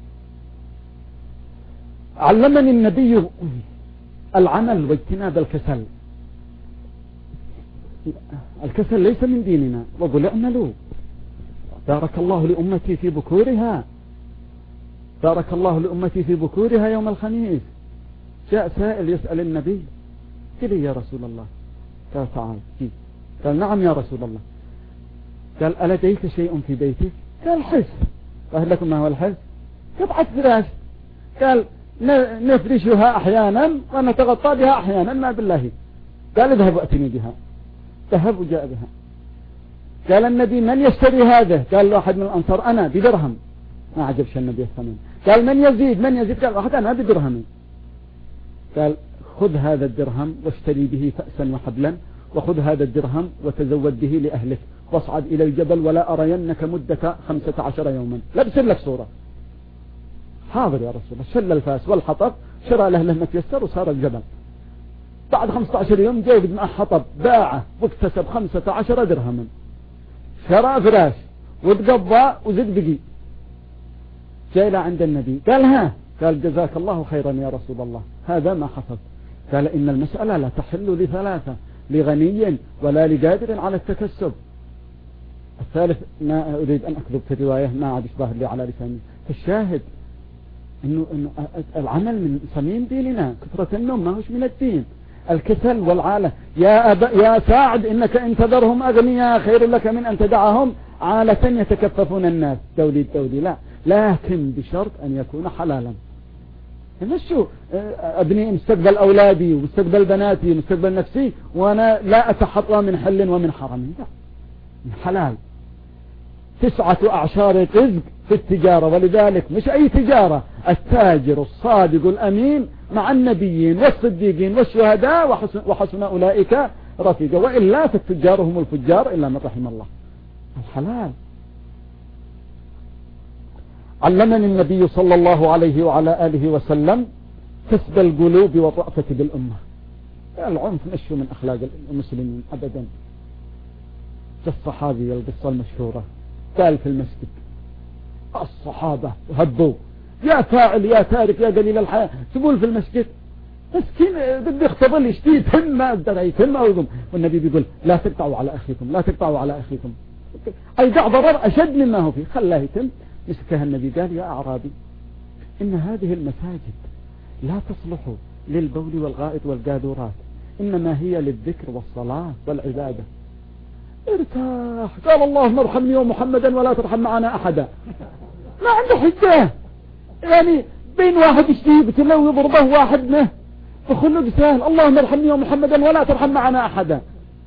علمني النبي العمل واجتناب الكسل. الكسل ليس من ديننا، وقل اعملوا بارك الله لأمتي في بكورها، بارك الله لأمتي في بكورها يوم الخميس. جاء سائل يسأل النبي قال يا رسول الله، قال تعال جي. قال نعم يا رسول الله. قال ألديك شيء في بيتك؟ قال حس. قال لكم ما هو الحس؟ قطعة فراش. قال نفرشها أحيانا ونتغطى بها أحيانا، ما بالله. قال اذهب وأتني بها. ذهب وجاء بها. قال النبي من يشتري هذا؟ قال واحد من الأنصار أنا بدرهم. ما عجبش النبي الثمن. قال من يزيد؟ من يزيد؟ قال واحد أنا بدرهم. قال خذ هذا الدرهم واشتري به فأسا وحبلا، وخذ هذا الدرهم وتزود به لأهلك، واصعد إلى الجبل ولا أرينك مدة خمسة عشر يوما، لبس لك صورة. حاضر يا رسول الله. شل الفاس والحطب، شرى له لما تيسر وصار الجبل. بعد خمسة عشر يوم جاء مع حطب باعه واكتسب خمسة عشر درهما. شرى فراش وتقضى وزد بقي. جاء إلى عند النبي قال ها، قال جزاك الله خيرا يا رسول الله، هذا ما حصل. قال إن المسألة لا تحل لثلاثة، لغني ولا لقادر على التكسب. الثالث ما أريد أن أكذب في الرواية، ما عاد يشبه لي على لساني. فالشاهد إنه, إنه العمل من صميم ديننا، كثرة النوم ما هوش من الدين. الكسل والعالة، يا أب... يا ساعد إنك إن تذرهم أغنياء خير لك من أن تدعهم عالة يتكففون الناس. دولي الدولي لا، لكن بشرط أن يكون حلالا. شو أبني مستقبل أولادي ومستقبل بناتي ومستقبل نفسي وأنا لا أتحرى من حل ومن حرم، لا، من حلال. تسعة أعشار رزق في التجارة، ولذلك مش أي تجارة، التاجر الصادق الأمين مع النبيين والصديقين والشهداء وحسن, وحسن أولئك رفيقا، وإلا فالتجار هم الفجار إلا من رحم الله. الحلال. علمني النبي صلى الله عليه وعلى آله وسلم كسب القلوب والرأفة بالأمة. العنف مشوا من أخلاق المسلمين أبدا. الصحابي القصة المشهورة قال في المسجد الصحابة هبوا، يا فاعل يا تارك يا قليل الحياة، تقول في المسجد مسكين بدي اختبر يشتي يتم ما اقدر يتم اوزم. والنبي بيقول لا تقطعوا على اخيكم، لا تقطعوا على اخيكم، اي دع ضرر اشد مما هو فيه، خلاه يتم. مسكها النبي قال يا اعرابي ان هذه المساجد لا تصلح للبول والغائط والقاذورات، انما هي للذكر والصلاة والعبادة. ارتاح، قال اللهم ارحمني ومحمدا ولا ترحم معنا احدا. ما عنده حجة، يعني بين واحد يشتيه بتلو يضربه واحد منه بخلق سهل، اللهم ارحمني ومحمدا ولا ترحم معنا احدا.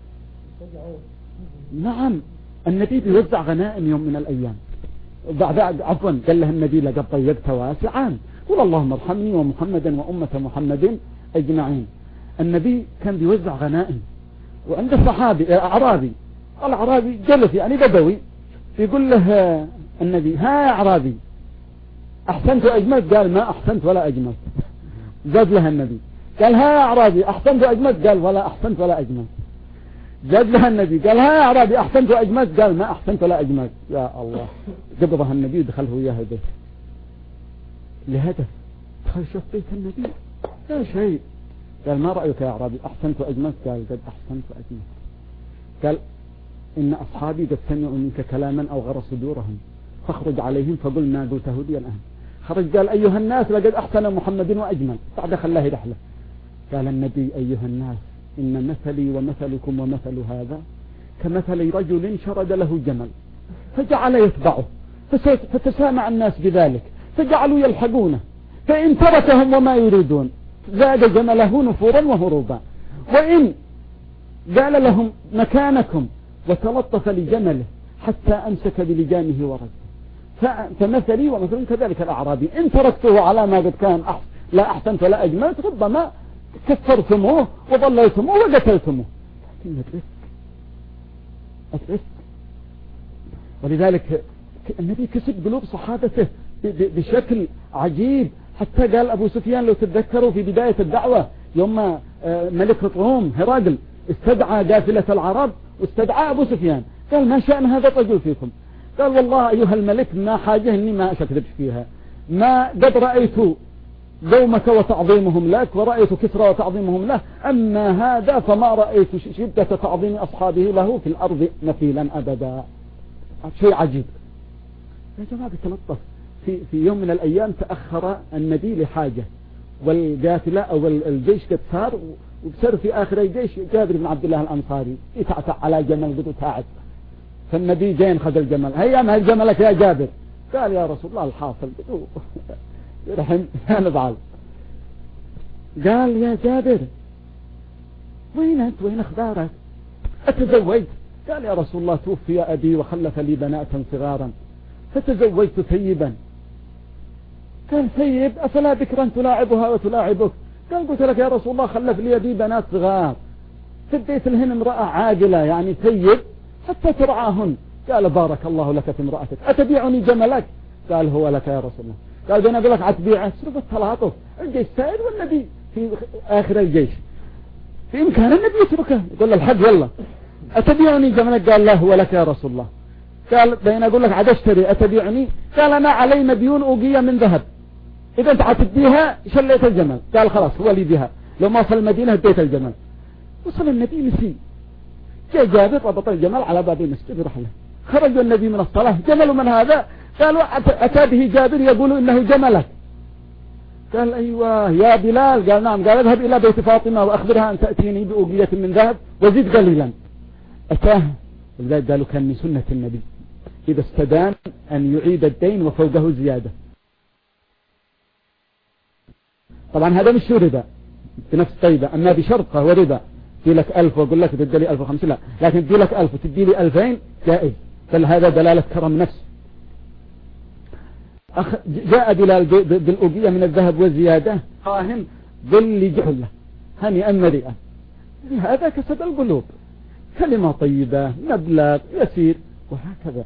نعم، النبي بيوزع غنائم يوم من الايام، بعد عفوا قال له النبي لقد طيبت واسعا، قل اللهم ارحمني ومحمدا وامة محمد اجمعين. النبي كان بيوزع غنائم، وعند الصحابي اعرابي، الأعرابي جلس يعني بدوي، يقول له النبي ها يا أعرابي أحسنت وأجملت؟ قال ما أحسنت ولا أجملت. زاد لها النبي قال ها يا أعرابي أحسنت وأجملت؟ قال ولا أحسنت ولا أجملت. زاد لها النبي قال ها يا أعرابي أحسنت وأجملت؟ قال ما أحسنت ولا أجملت. يا الله، قبضها النبي ودخله وياه البيت لهدف. دخل شوف بيت النبي لا شيء، قال ما رأيك يا أعرابي أحسنت وأجملت؟ قال قد أحسنت وأجملت. قال إن أصحابي قد سمعوا منك كلاما أوغر صدورهم، فاخرج عليهم فقل ما قلته لي الآن. خرج قال أيها الناس لقد أحسن محمد وأجمل، بعد خلاه رحلة. قال النبي أيها الناس إن مثلي ومثلكم ومثل هذا كمثل رجل شرد له جمل فجعل يتبعه، فتسامع الناس بذلك فجعلوا يلحقونه، فإن تركهم وما يريدون زاد جمله نفورا وهروبا، وإن قال لهم مكانكم وتلطف لجمله حتى أمسك بلجامه ورد. فمثلي ومثل كذلك الأعرابي إن تركته على ما قد كان أحسن لا أحسنت ولا أجملت ربما كثرتموه وضللتموه وقتلتموه. لكن الرفق الرفق، ولذلك النبي كسب قلوب صحابته بشكل عجيب. حتى قال أبو سفيان لو تتذكروا في بداية الدعوة يوم ملك الروم هرقل استدعى قافلة العرب واستدعى أبو سفيان، قال ما شأن هذا الرجل فيكم؟ قال والله أيها الملك ما حاجة إني ما أشكذب فيها، ما قد رأيت قومك وتعظيمهم لك ورأيت كسرى وتعظيمهم له، أما هذا فما رأيت شدة تعظيم أصحابه له في الأرض مثيلا أبدا. شيء عجيب يا جماعة. بتلطف في, في يوم من الأيام تأخر النبي لحاجة والقافلة أو الجيش قد صار، وبصير في آخر الجيش جابر بن عبد الله الأنصاري يتعتع على جمل قد تعب، فالنبي جاين خذ الجمل، هيا ما جملك يا جابر؟ قال يا رسول الله الحاصل رحم أنا بعض. قال يا جابر وين أنت وين أخبارك؟ أتزوجت؟ قال يا رسول الله توفي أبي وخلف لي بنات صغارا فتزوجت ثيبا. قال ثيب أفلا بكرا تلاعبها وتلاعبك؟ قال قلت لك يا رسول الله خلف لي أبي بنات صغار، فديت لهن امرأة عاقلة يعني ثيب حتى ترعاهن. قال بارك الله لك في امرأتك، أتبيعني جملك؟ قال هو لك يا رسول الله. قال بين أقول لك عتبيعه؟ سرف التلاطف، الجيش سائر والنبي في آخر الجيش في إمكان النبي يتركه، يقول له الحق والله أتبيعني جملك؟ قال لا هو لك يا رسول الله. قال بين أقول لك عاد اشتري أتبيعني؟ قال أنا علي مديون أوقية من ذهب، إذا أنت عتديها شليت الجمل. قال خلاص هو لي بها، لو ما وصل المدينة هديت الجمل. وصل النبي مسكين، جاء جابر ربط الجمل على باب المسجد ورحله. خرج النبي من الصلاة، جمل من هذا؟ قالوا أتى به جابر يقول إنه جملك. قال أيوة يا بلال. قال نعم. قال اذهب إلى بيت فاطمة وأخبرها أن تأتيني بأوقية من ذهب وزد قليلا. أتاه. ولذلك قالوا كان من سنة النبي إذا استدان أن يعيد الدين وفوقه زيادة. طبعا هذا مش ربا بنفس طيبة، أما بشرط فهو ربا. تدي لك ألف وأقول لك تدي لي ألف وخمسين، لا، لكن تدي لك ألف وتدي لي ألفين جائز. بل هذا دلالة كرم نفس. أخ... جاء بلال بالأوقية من الذهب والزيادة راهن ظل جحلة هنيئا مريئا. هذا كسب القلوب، كلمة طيبة، مبلغ يسير، وهكذا.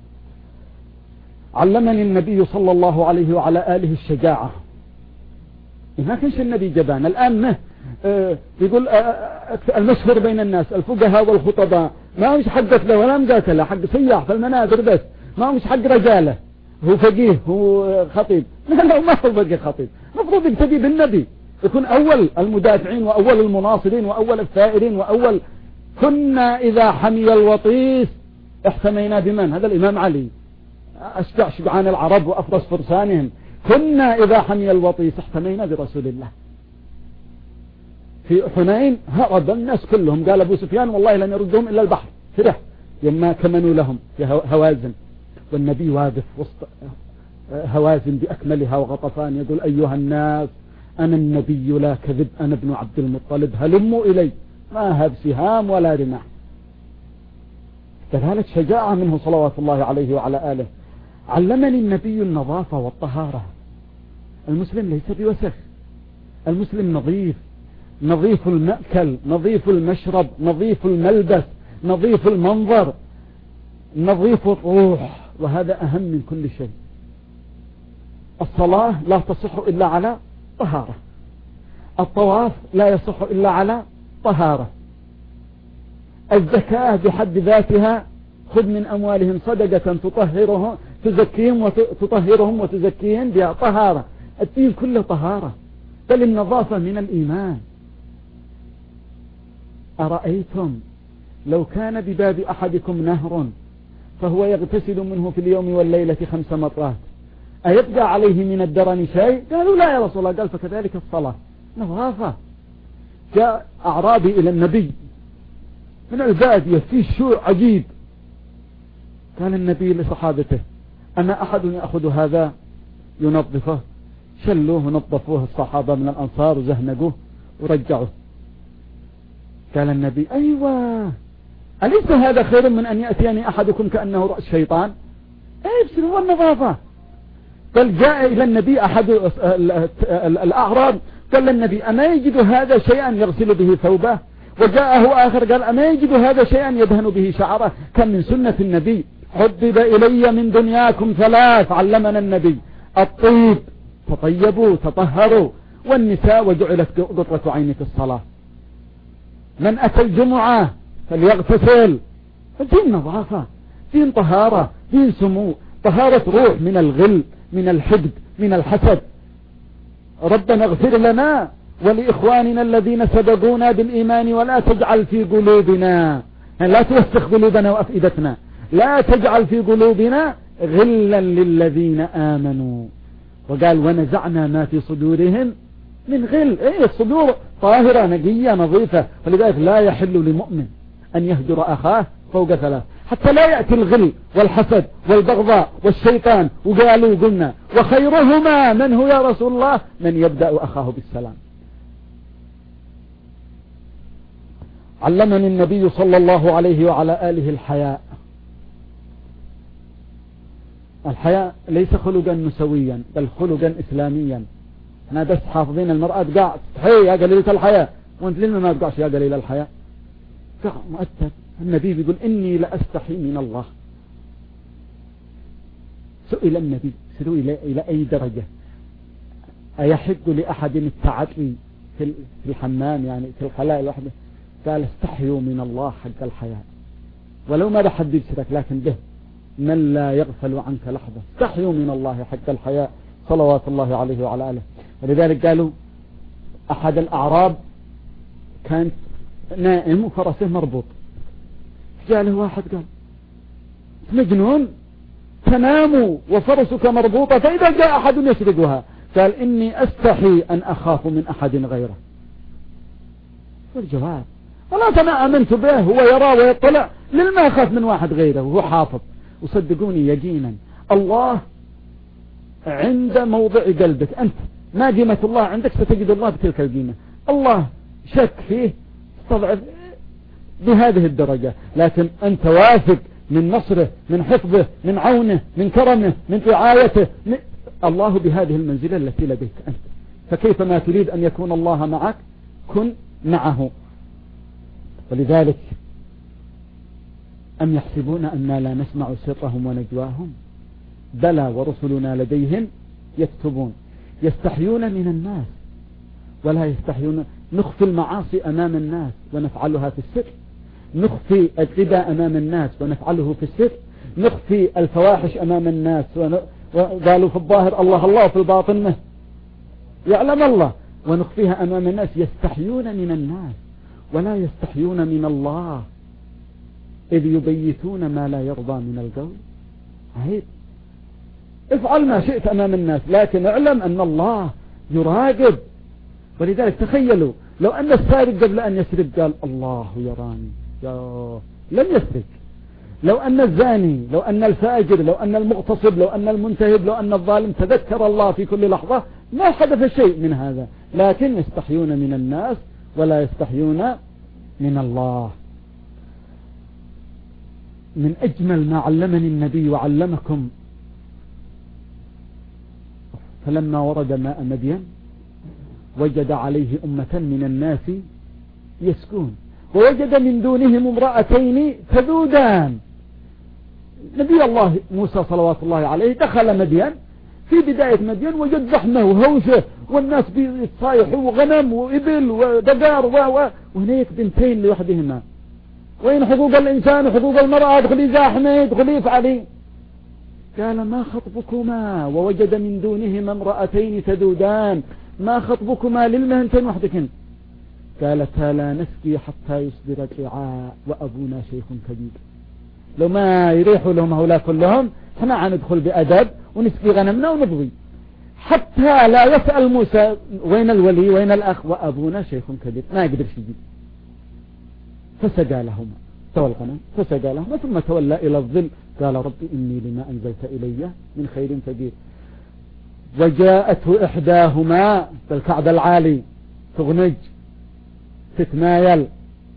علمني النبي صلى الله عليه وعلى آله الشجاعة. ما كانش النبي جبان. الآن ما آه يقول آه المشهور بين الناس الفقهاء والخطباء ما هو مش حق له ولا مقاتله، حق سياح في المنابر بس، ما هو مش حق رجاله، هو فقيه، هو خطيب. لا لا، ما هو فقيه خطيب، مفروض يقتدي بالنبي، يكون أول المدافعين وأول المناصرين وأول الثائرين وأول. كنا إذا حمي الوطيس احتمينا بمن؟ هذا الإمام علي، أشجع شجعان العرب وأفرس فرسانهم. كنا إذا حمي الوطيس احتمينا برسول الله. في حنين هرب الناس كلهم، قال أبو سفيان والله لن يردهم إلا البحر، فرح يما كمنوا لهم في هوازن، والنبي واقف وسط هوازن بأكملها وغطفان يقول أيها الناس أنا النبي لا كذب، أنا ابن عبد المطلب، هلموا إلي، ما هب سهام ولا رماح. دلالة شجاعة منه صلوات الله عليه وعلى آله. علمني النبي النظافة والطهارة. المسلم ليس بوسخ، المسلم نظيف، نظيف المأكل، نظيف المشرب، نظيف الملبس، نظيف المنظر، نظيف الروح، وهذا أهم من كل شيء. الصلاة لا تصح إلا على طهارة، الطواف لا يصح إلا على طهارة، الزكاة بحد ذاتها خذ من أموالهم صدقة تطهرهم تزكيهم وتطهرهم وتزكيهم بها طهارة. الدين كله طهارة، بل النظافة من الإيمان. أرأيتم لو كان بباب أحدكم نهر فهو يغتسل منه في اليوم والليلة خمس مرات أيبقى عليه من الدرن شيء؟ قالوا لا يا رسول الله. قال فكذلك الصلاة نظافة. جاء أعرابي إلى النبي من البادية في شوع عجيب، قال النبي لصحابته أنا أحد يأخذ هذا ينظفه؟ شلوه ونظفوه الصحابة من الأنصار وزهنقوه ورجعوه. قال النبي أيوة، أليس هذا خير من أن يأتيني أحدكم كأنه رأس شيطان؟ أي هو النظافة. بل جاء إلى النبي أحد الأعراب قال للنبي أما يجد هذا شيئا يغسل به ثوبه؟ وجاءه آخر قال أما يجد هذا شيئا يدهن به شعره؟ كان من سنة النبي حبب إلي من دنياكم ثلاث، علمنا النبي: الطيب تطيبوا تطهروا، والنساء وجعلت قطرة عيني في الصلاة. من أتى الجمعة فليغتسل. دين نظافة، دين طهارة، دين سمو، طهارة روح من الغل، من الحقد، من الحسد. ربنا اغفر لنا ولإخواننا الذين سبقونا بالإيمان ولا تجعل في قلوبنا، لا توسخ قلوبنا وأفئدتنا، لا تجعل في قلوبنا غلا للذين آمنوا. وقال ونزعنا ما في صدورهم من غل. ايه الصدور طاهرة نقية نظيفة، فلذلك لا يحل لمؤمن أن يهجر أخاه فوق ثلاث، حتى لا يأتي الغل والحسد والبغضاء والشيطان. وقالوا قلنا وخيرهما من هو يا رسول الله؟ من يبدأ أخاه بالسلام. علمني النبي صلى الله عليه وعلى آله الحياء. الحياء ليس خلقا نسويا بل خلقا إسلاميا. أنا بس حافظين المرأة قاع تحيي يا قليلة الحياء، وانت لما ما تقعش يا قليل الحياء؟ قاع مؤدب. النبي بيقول إني لأستحي من الله. سئل النبي سئل إلى, إلى أي درجة أيحق لأحد التعطي في الحمام يعني في الخلاء الواحدة؟ قال استحيوا من الله حق الحياء، ولو ما بحد يبشرك لكن به من لا يغفل عنك لحظة. استحيوا من الله حق الحياء صلوات الله عليه وعلى آله. ولذلك قالوا أحد الأعراب كانت نائم وفرسه مربوط، جاء له واحد قال مجنون تنام وفرسك مربوطة فإذا جاء أحد يسرقها، قال إني أستحي أن أخاف من أحد غيره. والجواب والله أنا آمنت به، هو يرى ويطلع، لما أخاف من واحد غيره وهو حافظ. وصدقوني يقينا الله عند موضع قلبك أنت، ما قيمة الله عندك ستجد الله بتلك القيمة. الله شك فيه تضعف بهذه الدرجة، لكن أنت واثق من نصره، من حفظه، من عونه، من كرمه، من رعايته، من الله بهذه المنزلة التي لديك أنت. فكيف ما تريد أن يكون الله معك كن معه. ولذلك أم يحسبون أننا لا نسمع سرهم ونجواهم بلى ورسلنا لديهم يكتبون. يستحيون من الناس ولا يستحيون. نخفي المعاصي أمام الناس ونفعلها في السر، نخفي الربا أمام الناس ونفعله في السر، نخفي الفواحش أمام الناس وقالوا في الظاهر الله الله في الباطن ما يعلم الله، ونخفيها أمام الناس. يستحيون من الناس ولا يستحيون من الله إذ يبيتون ما لا يرضى من القول. عيب، افعل ما شئت أمام الناس، لكن اعلم أن الله يراقب. ولذلك تخيلوا لو أن السارق قبل أن يسرق قال الله يراني، يا لم يسرق. لو أن الزاني، لو أن الفاجر، لو أن المغتصب، لو أن المنتهب، لو أن الظالم تذكر الله في كل لحظة ما حدث شيء من هذا. لكن يستحيون من الناس ولا يستحيون من الله. من أجمل ما علمني النبي وعلمكم، فلما ورد ماء مدين وجد عليه أمة من الناس يسكون ووجد من دونهم امرأتين تذودان. نبي الله موسى صلوات الله عليه دخل مدين، في بداية مدين وجد زحمة وهوشة والناس بيتصايحوا وغنم وإبل ودقار و وهناك بنتين لوحدهما. وين حقوق الإنسان وحقوق المرأة؟ ادخلي زاحمة، ادخلي افعلي. قال ما خطبكما؟ ووجد من دونهما امرأتين تذودان، ما خطبكما للمهنتين وحدكن؟ قالتا لا نسقي حتى يصدر الرعاء وأبونا شيخ كبير. لو ما يريحوا لهم هؤلاء كلهم احنا عندخل بأدب ونسقي غنمنا ونبغي، حتى لا يسأل موسى وين الولي وين الأخ وأبونا شيخ كبير، ما يقدر يجي. فسقى لهما تولى الغنم فسقى لهما ثم تولى إلى الظل قال رب إني لما أنزلت إلي من خير فقير. وجاءته إحداهما بالكعب العالي تغنج تتمايل،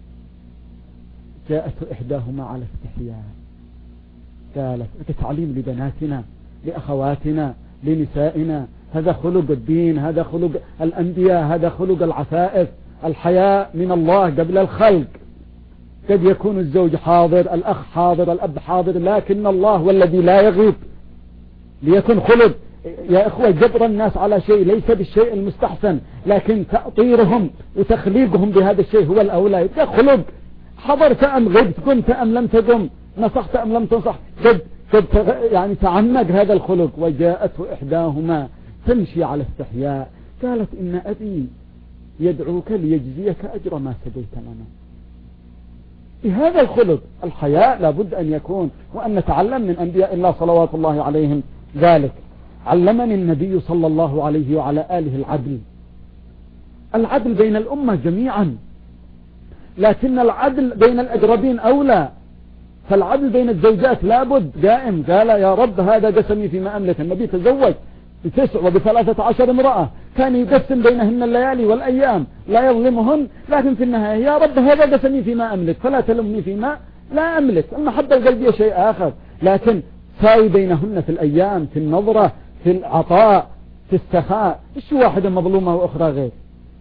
جاءته إحداهما على استحياء قالت كتعليم لبناتنا لأخواتنا لنسائنا، هذا خلق الدين، هذا خلق الأنبياء، هذا خلق العفائف. الحياء من الله قبل الخلق. قد يكون الزوج حاضر، الأخ حاضر، الأب حاضر، لكن الله والذي لا يغيب. ليكن خلق يا إخوة جبر الناس على شيء ليس بالشيء المستحسن، لكن تأطيرهم وتخليقهم بهذا الشيء هو الأولى. يبقى خلق، حضرت أم غبت، قمت أم لم تقم، نصحت أم لم تنصح، قد قد يعني تعمق هذا الخلق. وجاءته إحداهما تمشي على استحياء قالت إن أبي يدعوك ليجزيك أجر ما سقيت لنا. بهذا الخلق الحياء لابد أن يكون، وأن نتعلم من أنبياء الله صلوات الله عليهم ذلك. علمني النبي صلى الله عليه وعلى آله العدل، العدل بين الأمة جميعا، لكن العدل بين الأقربين أولى. فالعدل بين الزوجات لابد دائم. قال يا رب هذا قسمي فيما أملك. النبي تزوج بتسع وبثلاثة عشر امرأة، كان يقسم بينهن الليالي والأيام لا يظلمهن، لكن في النهاية يا رب هذا قسمي فيما أملك فلا تلمني فيما لا أملك. المحبة القلبية شيء آخر، لكن ساوي بينهن في الأيام، في النظرة، في العطاء، في السخاء. إيش واحدة مظلومة وأخرى غير؟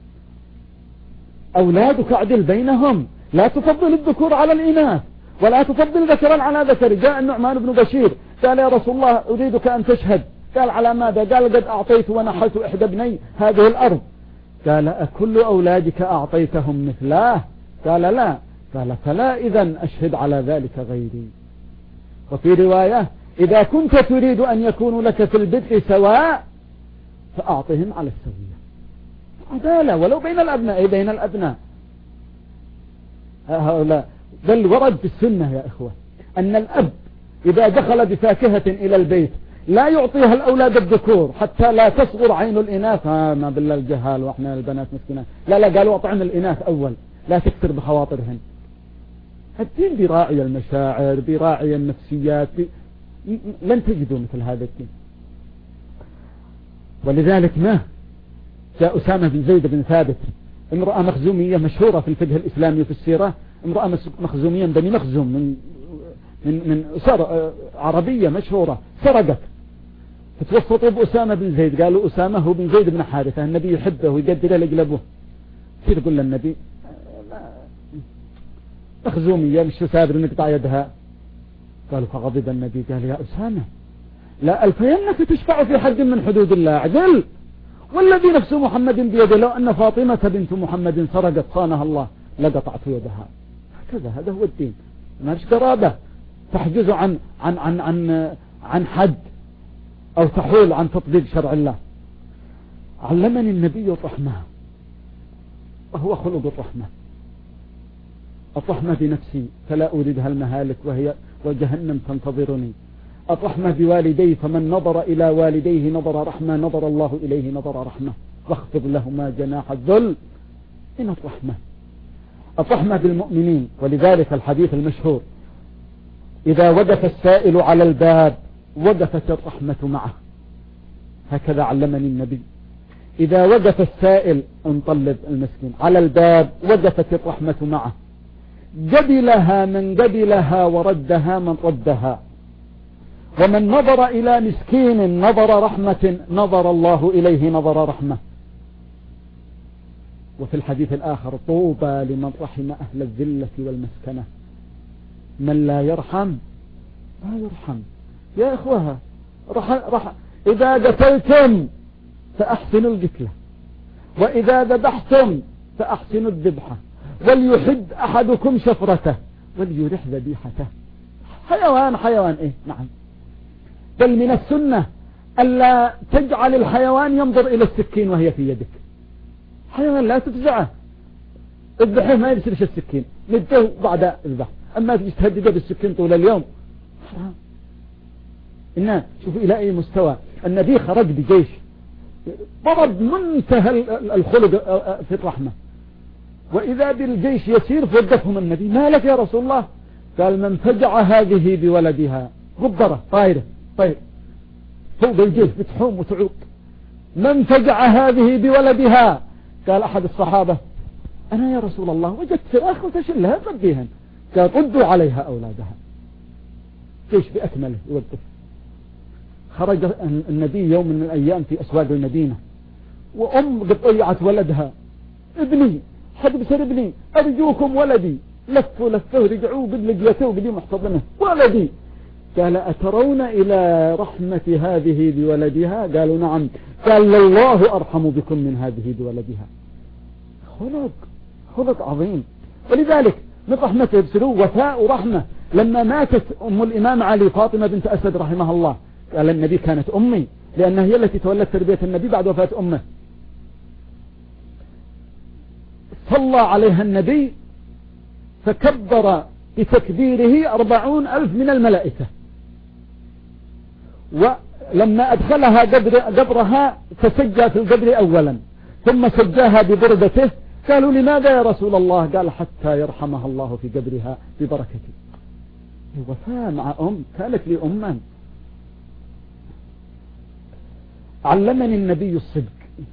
أولادك عدل بينهم، لا تفضل الذكور على الإناث ولا تفضل ذكرا على ذكر. جاء النعمان بن بشير قال يا رسول الله أريدك أن تشهد. قال على ماذا؟ قال قد أعطيت ونحلت إحدى ابني هذه الأرض. قال أكل أولادك أعطيتهم مثلاه؟ قال لا. قال فلا إذن أشهد على ذلك غيري. وفي رواية إذا كنت تريد أن يكون لك في البدء سواء فأعطهم على السوية. عدالة ولو بين الأبناء، أي بين الأبناء. هؤلاء، بل ورد في السنة يا إخوة أن الأب إذا دخل بفاكهة إلى البيت لا يعطيها الأولاد الذكور حتى لا تصغر عين الإناث. ها ما بالله الجهال وإحنا البنات مسكينات. لا لا قالوا أطعم الإناث أول لا تكثر بخواطرهن. الدين براعي المشاعر، براعي النفسيات، بي... لن تجدوا مثل هذا الدين. ولذلك ما جاء أسامة بن زيد بن ثابت، امرأة مخزومية مشهورة في الفقه الإسلامي وفي السيرة، امرأة مخزومية بني مخزوم من من من سر... عربية مشهورة، سرقت، فتوسطوا بأسامة بن زيد، قالوا أسامة هو بن زيد بن حارثة، النبي يحبه ويقدره ليقلبه. كيف تقول للنبي مخزومية مش سابر نقطع يدها؟ قالوا فغضب النبي قال يا أسامة لا ألفينك تشفع في حد من حدود الله، عدل والذي نفس محمد بيده لو أن فاطمة بنت محمد سرقت صانها الله لقطعت يدها. هكذا هذا هو الدين، ماش قرابة تحجز عن عن عن عن عن حد أو تحول عن تطبيق شرع الله. علمني النبي الرحمة، وهو خلق الرحمة. الرحمة بنفسي فلا أريدها المهالك وهي وجهنم تنتظرني. الرحمة بوالدي فمن نظر إلى والديه نظر رحمة نظر الله إليه نظر رحمة واخفض لهما جناح الذل من الرحمة. الرحمة بالمؤمنين، ولذلك الحديث المشهور إذا وقف السائل على الباب وقفت الرحمة معه، هكذا علمني النبي. إذا وقف السائل انطلب المسكين على الباب وقفت الرحمة معه، قبلها من قبلها وردها من ردها، ومن نظر إلى مسكين نظر رحمة نظر الله إليه نظر رحمة. وفي الحديث الآخر طوبى لمن رحم أهل الذلة والمسكنة، من لا يرحم لا يرحم. يا إخوها رح رح إذا قتلتم فأحسنوا القتلة، وإذا ذبحتم فأحسنوا الذبحة، وليحد أحدكم شفرته وليرح ذبيحته. حيوان حيوان إيه نعم، بل من السنة ألا تجعل الحيوان ينظر إلى السكين وهي في يدك. حيوان لا تفزعه، اذبحه ما يرسلش السكين، نده بعد الذبح، أما تجي تهدده بالسكين طول اليوم حرام. إنه شوفوا إلى أي مستوى النبي خرج بجيش ضرب منتهى الخلق في الرحمة، وإذا بالجيش يسير فوقفهم النبي ما لك يا رسول الله؟ قال من فجع هذه بولدها، غبرة طايرة طير فوق الجيش بتحوم وتعوق، من فجع هذه بولدها؟ قال أحد الصحابة أنا يا رسول الله وجدت فراخ وتشلها تربيهن. قال ردوا عليها أولادها. جيش بأكمله يوقف. خرج النبي يوم من الأيام في أسواق المدينة، وأم قد ضيعت ولدها، ابني حد بسر ابني أرجوكم ولدي، لفوا لفوا رجعوا قد لقيته وقد محتضنه ولدي. قال أترون إلى رحمة هذه بولدها؟ قالوا نعم. قال الله أرحم بكم من هذه بولدها. خلق خلق عظيم. ولذلك من رحمته يبسلوه وفاء رحمة. لما ماتت أم الإمام علي فاطمة بنت أسد رحمها الله، قال النبي كانت أمي، لأنها هي التي تولت تربية النبي بعد وفاة أمه. صلى عليها النبي فكبر بتكبيره أربعون ألف من الملائكة، ولما أدخلها قبر قبرها فسجى في القبر أولا ثم سجاها ببردته. قالوا لماذا يا رسول الله؟ قال حتى يرحمها الله في قبرها ببركته. وفاء مع أم كانت لي أما. علمني النبي الصدق.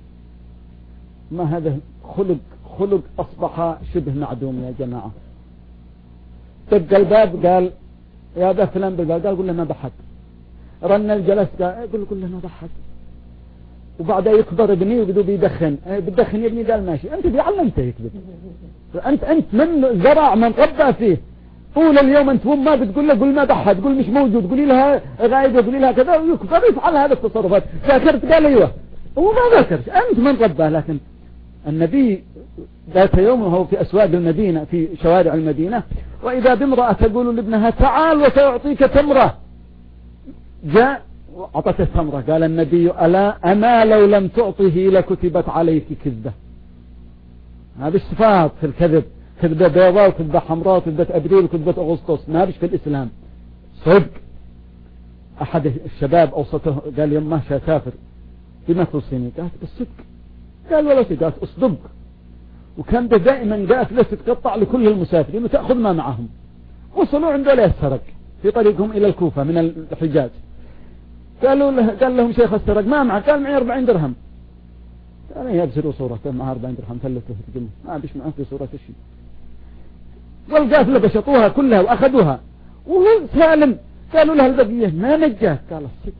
ما هذا خلق خلق أصبح شبه معدوم يا جماعة. دق الباب قال يا ذا فلان بالباب، قال قل له ما بحد. رن الجلس قال قل قل له ما بحد. وبعدها يكبر ابني وبدو بيدخن، بتدخن يا ابني؟ قال ماشي. انت بيعلمته يكذب، انت انت من زرع من ربى فيه طول اليوم. انت ما بتقول له قل ما بحد، قل مش موجود، قولي لها غايب، قولي لها كذا، ويكبر يفعل هذه التصرفات. ذاكرت؟ قال ايوه. هو ما ذاكرش، انت من رباه. لكن النبي ذات يوم وهو في أسواق المدينة في شوارع المدينة، وإذا بامرأة تقول لابنها تعال وسأعطيك تمرة، جاء وأعطته التمرة. قال النبي ألا أما لو لم تعطه لكتبت عليك كذبة. هذا الصفات في الكذب. كذبة بيضاء وكذبة حمراء وكذبة أبريل وكذبة أغسطس، ما بش في الإسلام صدق. أحد الشباب أوسطه قال يمه شاسافر بما توصيني؟ قالت بالصدق. قال ولا صدق؟ قالت أصدق. وكان ده دائما قالت لا تتقطع لكل المسافرين وتأخذ ما معهم. وصلوا عنده لا يسرق في طريقهم إلى الكوفة من الحجاز. قالوا له قال لهم شيخ السرق ما معك؟ قال معي أربعين درهم. قال يبصروا صورته معها أربعين درهم ثلثه في الجمله ما بيش معه في صورة الشيء. والقافلة بشطوها كلها وأخذوها وهو سالم. قالوا له البقية ما نجاه؟ قال الصدق.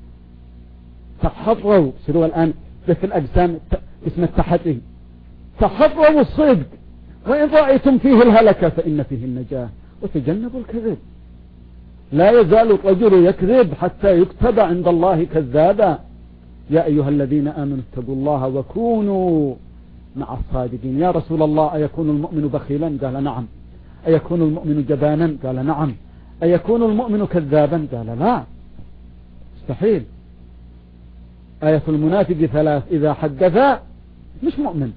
تحروا سروا الآن في الأجسام اسم التحري. تحروا الصدق وإن رأيتم فيه الهلكة فإن فيه النجاة وتجنبوا الكذب. لا يزال الرجل يكذب حتى يكتب عند الله كذابا. يا أيها الذين آمنوا اتقوا الله وكونوا مع الصادقين. يا رسول الله أيكون المؤمن بخيلا؟ قال نعم. أيكون المؤمن جبانا؟ قال نعم. أيكون المؤمن كذابا؟ قال لا مستحيل. آية المنافق ثلاث: إذا حدث مش مؤمن.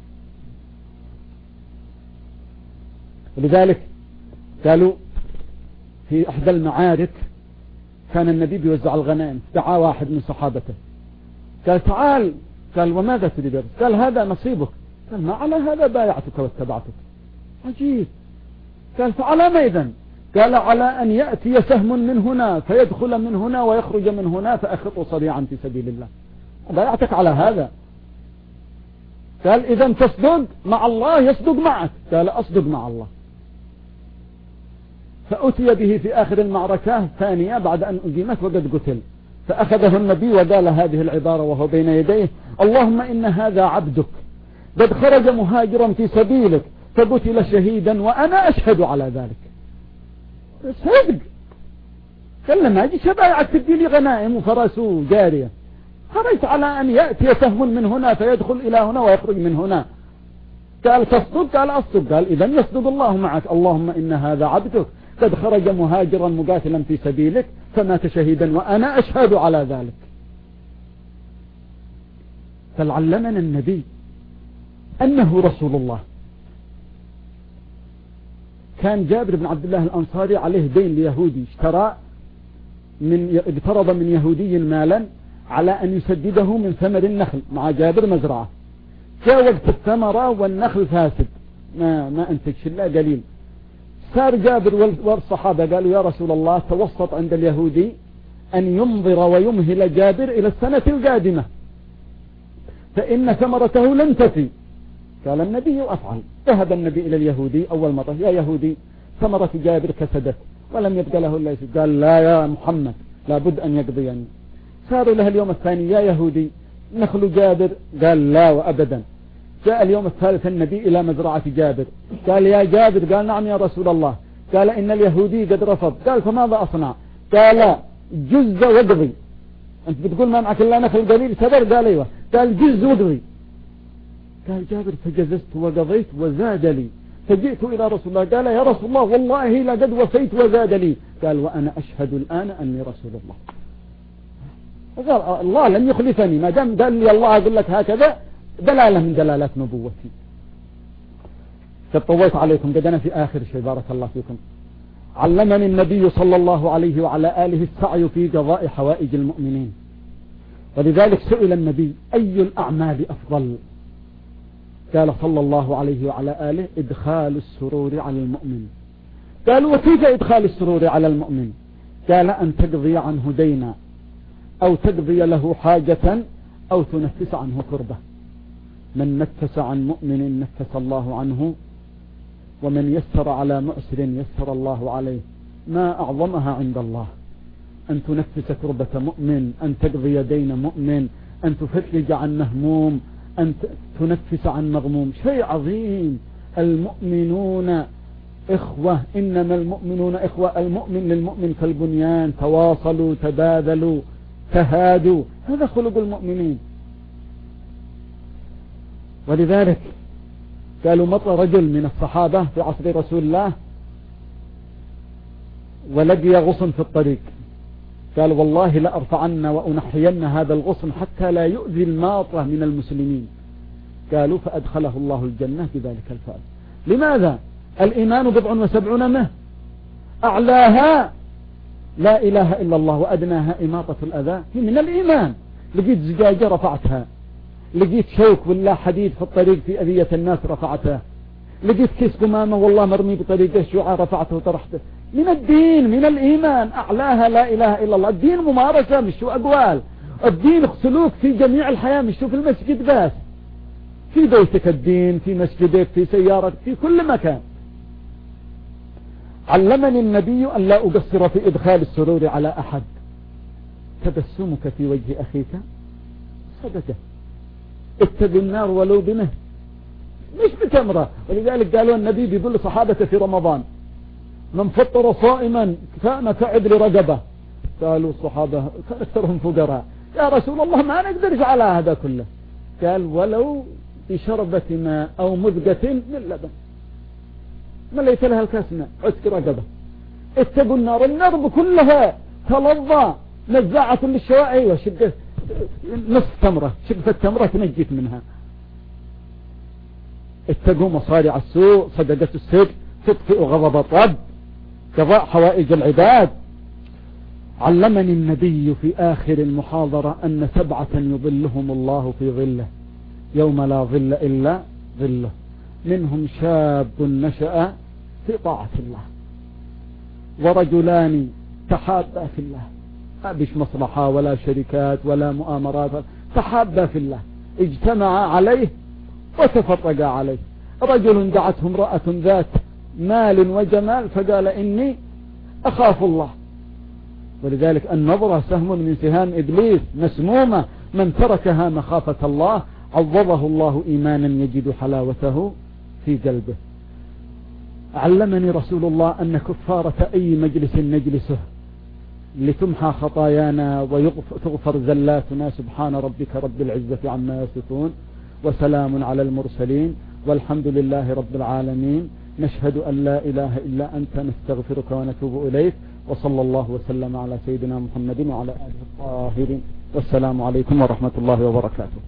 ولذلك قالوا في إحدى المعارك كان النبي بيوزع الغنائم، دعا واحد من صحابته قال تعال. قال وماذا تريد؟ قال هذا نصيبك. قال ما على هذا بايعتك واتبعتك. عجيب. قال فعلى ما إذن؟ قال على أن يأتي سهم من هنا فيدخل من هنا ويخرج من هنا فأخطوا صريعا في سبيل الله. بايعتك على هذا. قال إذا تصدق مع الله يصدق معك. قال أصدق مع الله. فأتي به في آخر المعركة الثانية بعد أن أقيمت وقد قتل، فأخذه النبي وقال هذه العبارة وهو بين يديه: اللهم إن هذا عبدك قد خرج مهاجرا في سبيلك فقتل شهيدا وأنا أشهد على ذلك. صدق. قال ما أجي شبايعك تدي لي غنائم وفرس وجارية، خرجت على أن يأتي سهم من هنا فيدخل إلى هنا ويخرج من هنا. قال تصدق؟ قال أصدق. قال إذن يصدق الله معك. اللهم إن هذا عبدك قد خرج مهاجرا مقاتلا في سبيلك فمات شهيدا وأنا أشهد على ذلك. فلعلمنا النبي أنه رسول الله. كان جابر بن عبد الله الأنصاري عليه دين ليهودي، اشترى من اقترض من يهودي مالا على أن يسدده من ثمر النخل مع جابر مزرعة. جاء وقت الثمرة والنخل فاسد ما ما أنتجش إلا قليل. صار جابر والصحابة قالوا يا رسول الله توسط عند اليهودي أن ينظر ويمهل جابر إلى السنة القادمة فإن ثمرته لن تفي. قال النبي أفعل. ذهب النبي إلى اليهودي أول مرة: يا يهودي ثمرة جابر كسدت ولم يبقى له إلا شيء. قال لا يا محمد لابد أن يقضيني. يعني. صاروا له اليوم الثاني: يا يهودي نخل جابر. قال لا وأبدا. جاء اليوم الثالث النبي إلى مزرعة جابر، قال يا جابر. قال نعم يا رسول الله. قال إن اليهودي قد رفض. قال فماذا أصنع؟ قال جز وقضي. أنت بتقول ما معك إلا نخل قليل سبر؟ قال أيوة. قال جز وقضي. قال جابر فجززت وقضيت وزاد لي، فجئت إلى رسول الله قال يا رسول الله والله لقد وفيت وزاد لي. قال وأنا أشهد الآن أني رسول الله. قال الله لم يخلفني، ما دام قال لي الله أقول لك هكذا دلالة من دلالات نبوتي. طولت عليكم، بدنا في آخر شيء بارك الله فيكم. علمني النبي صلى الله عليه وعلى آله السعي في قضاء حوائج المؤمنين، ولذلك سئل النبي أي الأعمال أفضل؟ قال صلى الله عليه وعلى آله إدخال السرور على المؤمن. قال وكيف إدخال السرور على المؤمن؟ قال أن تقضي عنه دينا أو تقضي له حاجة أو تنفس عنه كربة. من نفس عن مؤمن نفس الله عنه، ومن يسر على مؤسر يسر الله عليه. ما أعظمها عند الله أن تنفس كربة مؤمن، أن تقضي دين مؤمن، أن تفرج عن مهموم، أن تنفس عن مغموم. شيء عظيم. المؤمنون إخوة، إنما المؤمنون إخوة. المؤمن للمؤمن كالبنيان، تواصلوا تبادلوا تهادوا، هذا خلق المؤمنين. ولذلك قالوا مر رجل من الصحابة في عصر رسول الله ولقي غصن في الطريق، قال والله لأرفعن وأنحين هذا الغصن حتى لا يؤذي الماطة من المسلمين. قالوا فأدخله الله الجنة بذلك الفعل. لماذا؟ الإيمان بضع وسبعون مه، أعلاها لا إله إلا الله وأدناها إماطة الأذى، هي من الإيمان. لقيت زجاجة رفعتها، لقيت شوك ولا حديد في الطريق في أذية الناس رفعتها، لقيت كيس قمامة والله مرمي بطريق الشيوعة رفعته وطرحته. من الدين، من الإيمان، أعلاها لا إله إلا الله. الدين ممارسة مش شو أقوال، الدين سلوك في جميع الحياة مش شو في المسجد بس، في بيتك الدين، في مسجدك، في سيارتك، في كل مكان. علمني النبي أن لا أقصر في إدخال السرور على أحد. تبسمك في وجه أخيك صدقة، اتبع النار ولو بمه، مش بتمرة. ولذلك قالوا النبي بيقول لصحابته في رمضان: من فطر صائما كان كعدل رقبة. قالوا الصحابة كان أكثرهم فقراء: يا رسول الله ما نقدرش على هذا كله. قال: ولو بشربة ماء أو مذقة من لبن. مليت لها الكاس ماء، عتق رقبة. اتقوا النار، النار كلها تلظى نزاعة للشوائع. ايوه شقة نصف تمرة، شقفة تمرة تنجيك منها. اتقوا مصارع السوء، صدقة السر، تطفئ غضب الرب، قضاء حوائج العباد. علمني النبي في آخر المحاضرة أن سبعة يظلهم الله في ظله يوم لا ظل إلا ظله، منهم شاب نشأ في طاعة الله، ورجلان تحابا في الله، ما بيش مصلحة ولا شركات ولا مؤامرات، تحابا في الله، اجتمعا عليه وتفرقا عليه. رجل دعته امرأة ذات مال وجمال فقال: إني أخاف الله. ولذلك النظرة سهم من سهام إبليس مسمومة، من تركها مخافة الله عوضه الله إيمانا يجد حلاوته في قلبه. علمني رسول الله أن كفارة أي مجلس نجلسه لتمحى خطايانا وتغفر زلاتنا. سبحان ربك رب العزة عما يصفون، وسلام على المرسلين، والحمد لله رب العالمين. نشهد أن لا إله إلا أنت، نستغفرك ونتوب إليك، وصلى الله وسلم على سيدنا محمد وعلى آله الطاهرين، والسلام عليكم ورحمة الله وبركاته.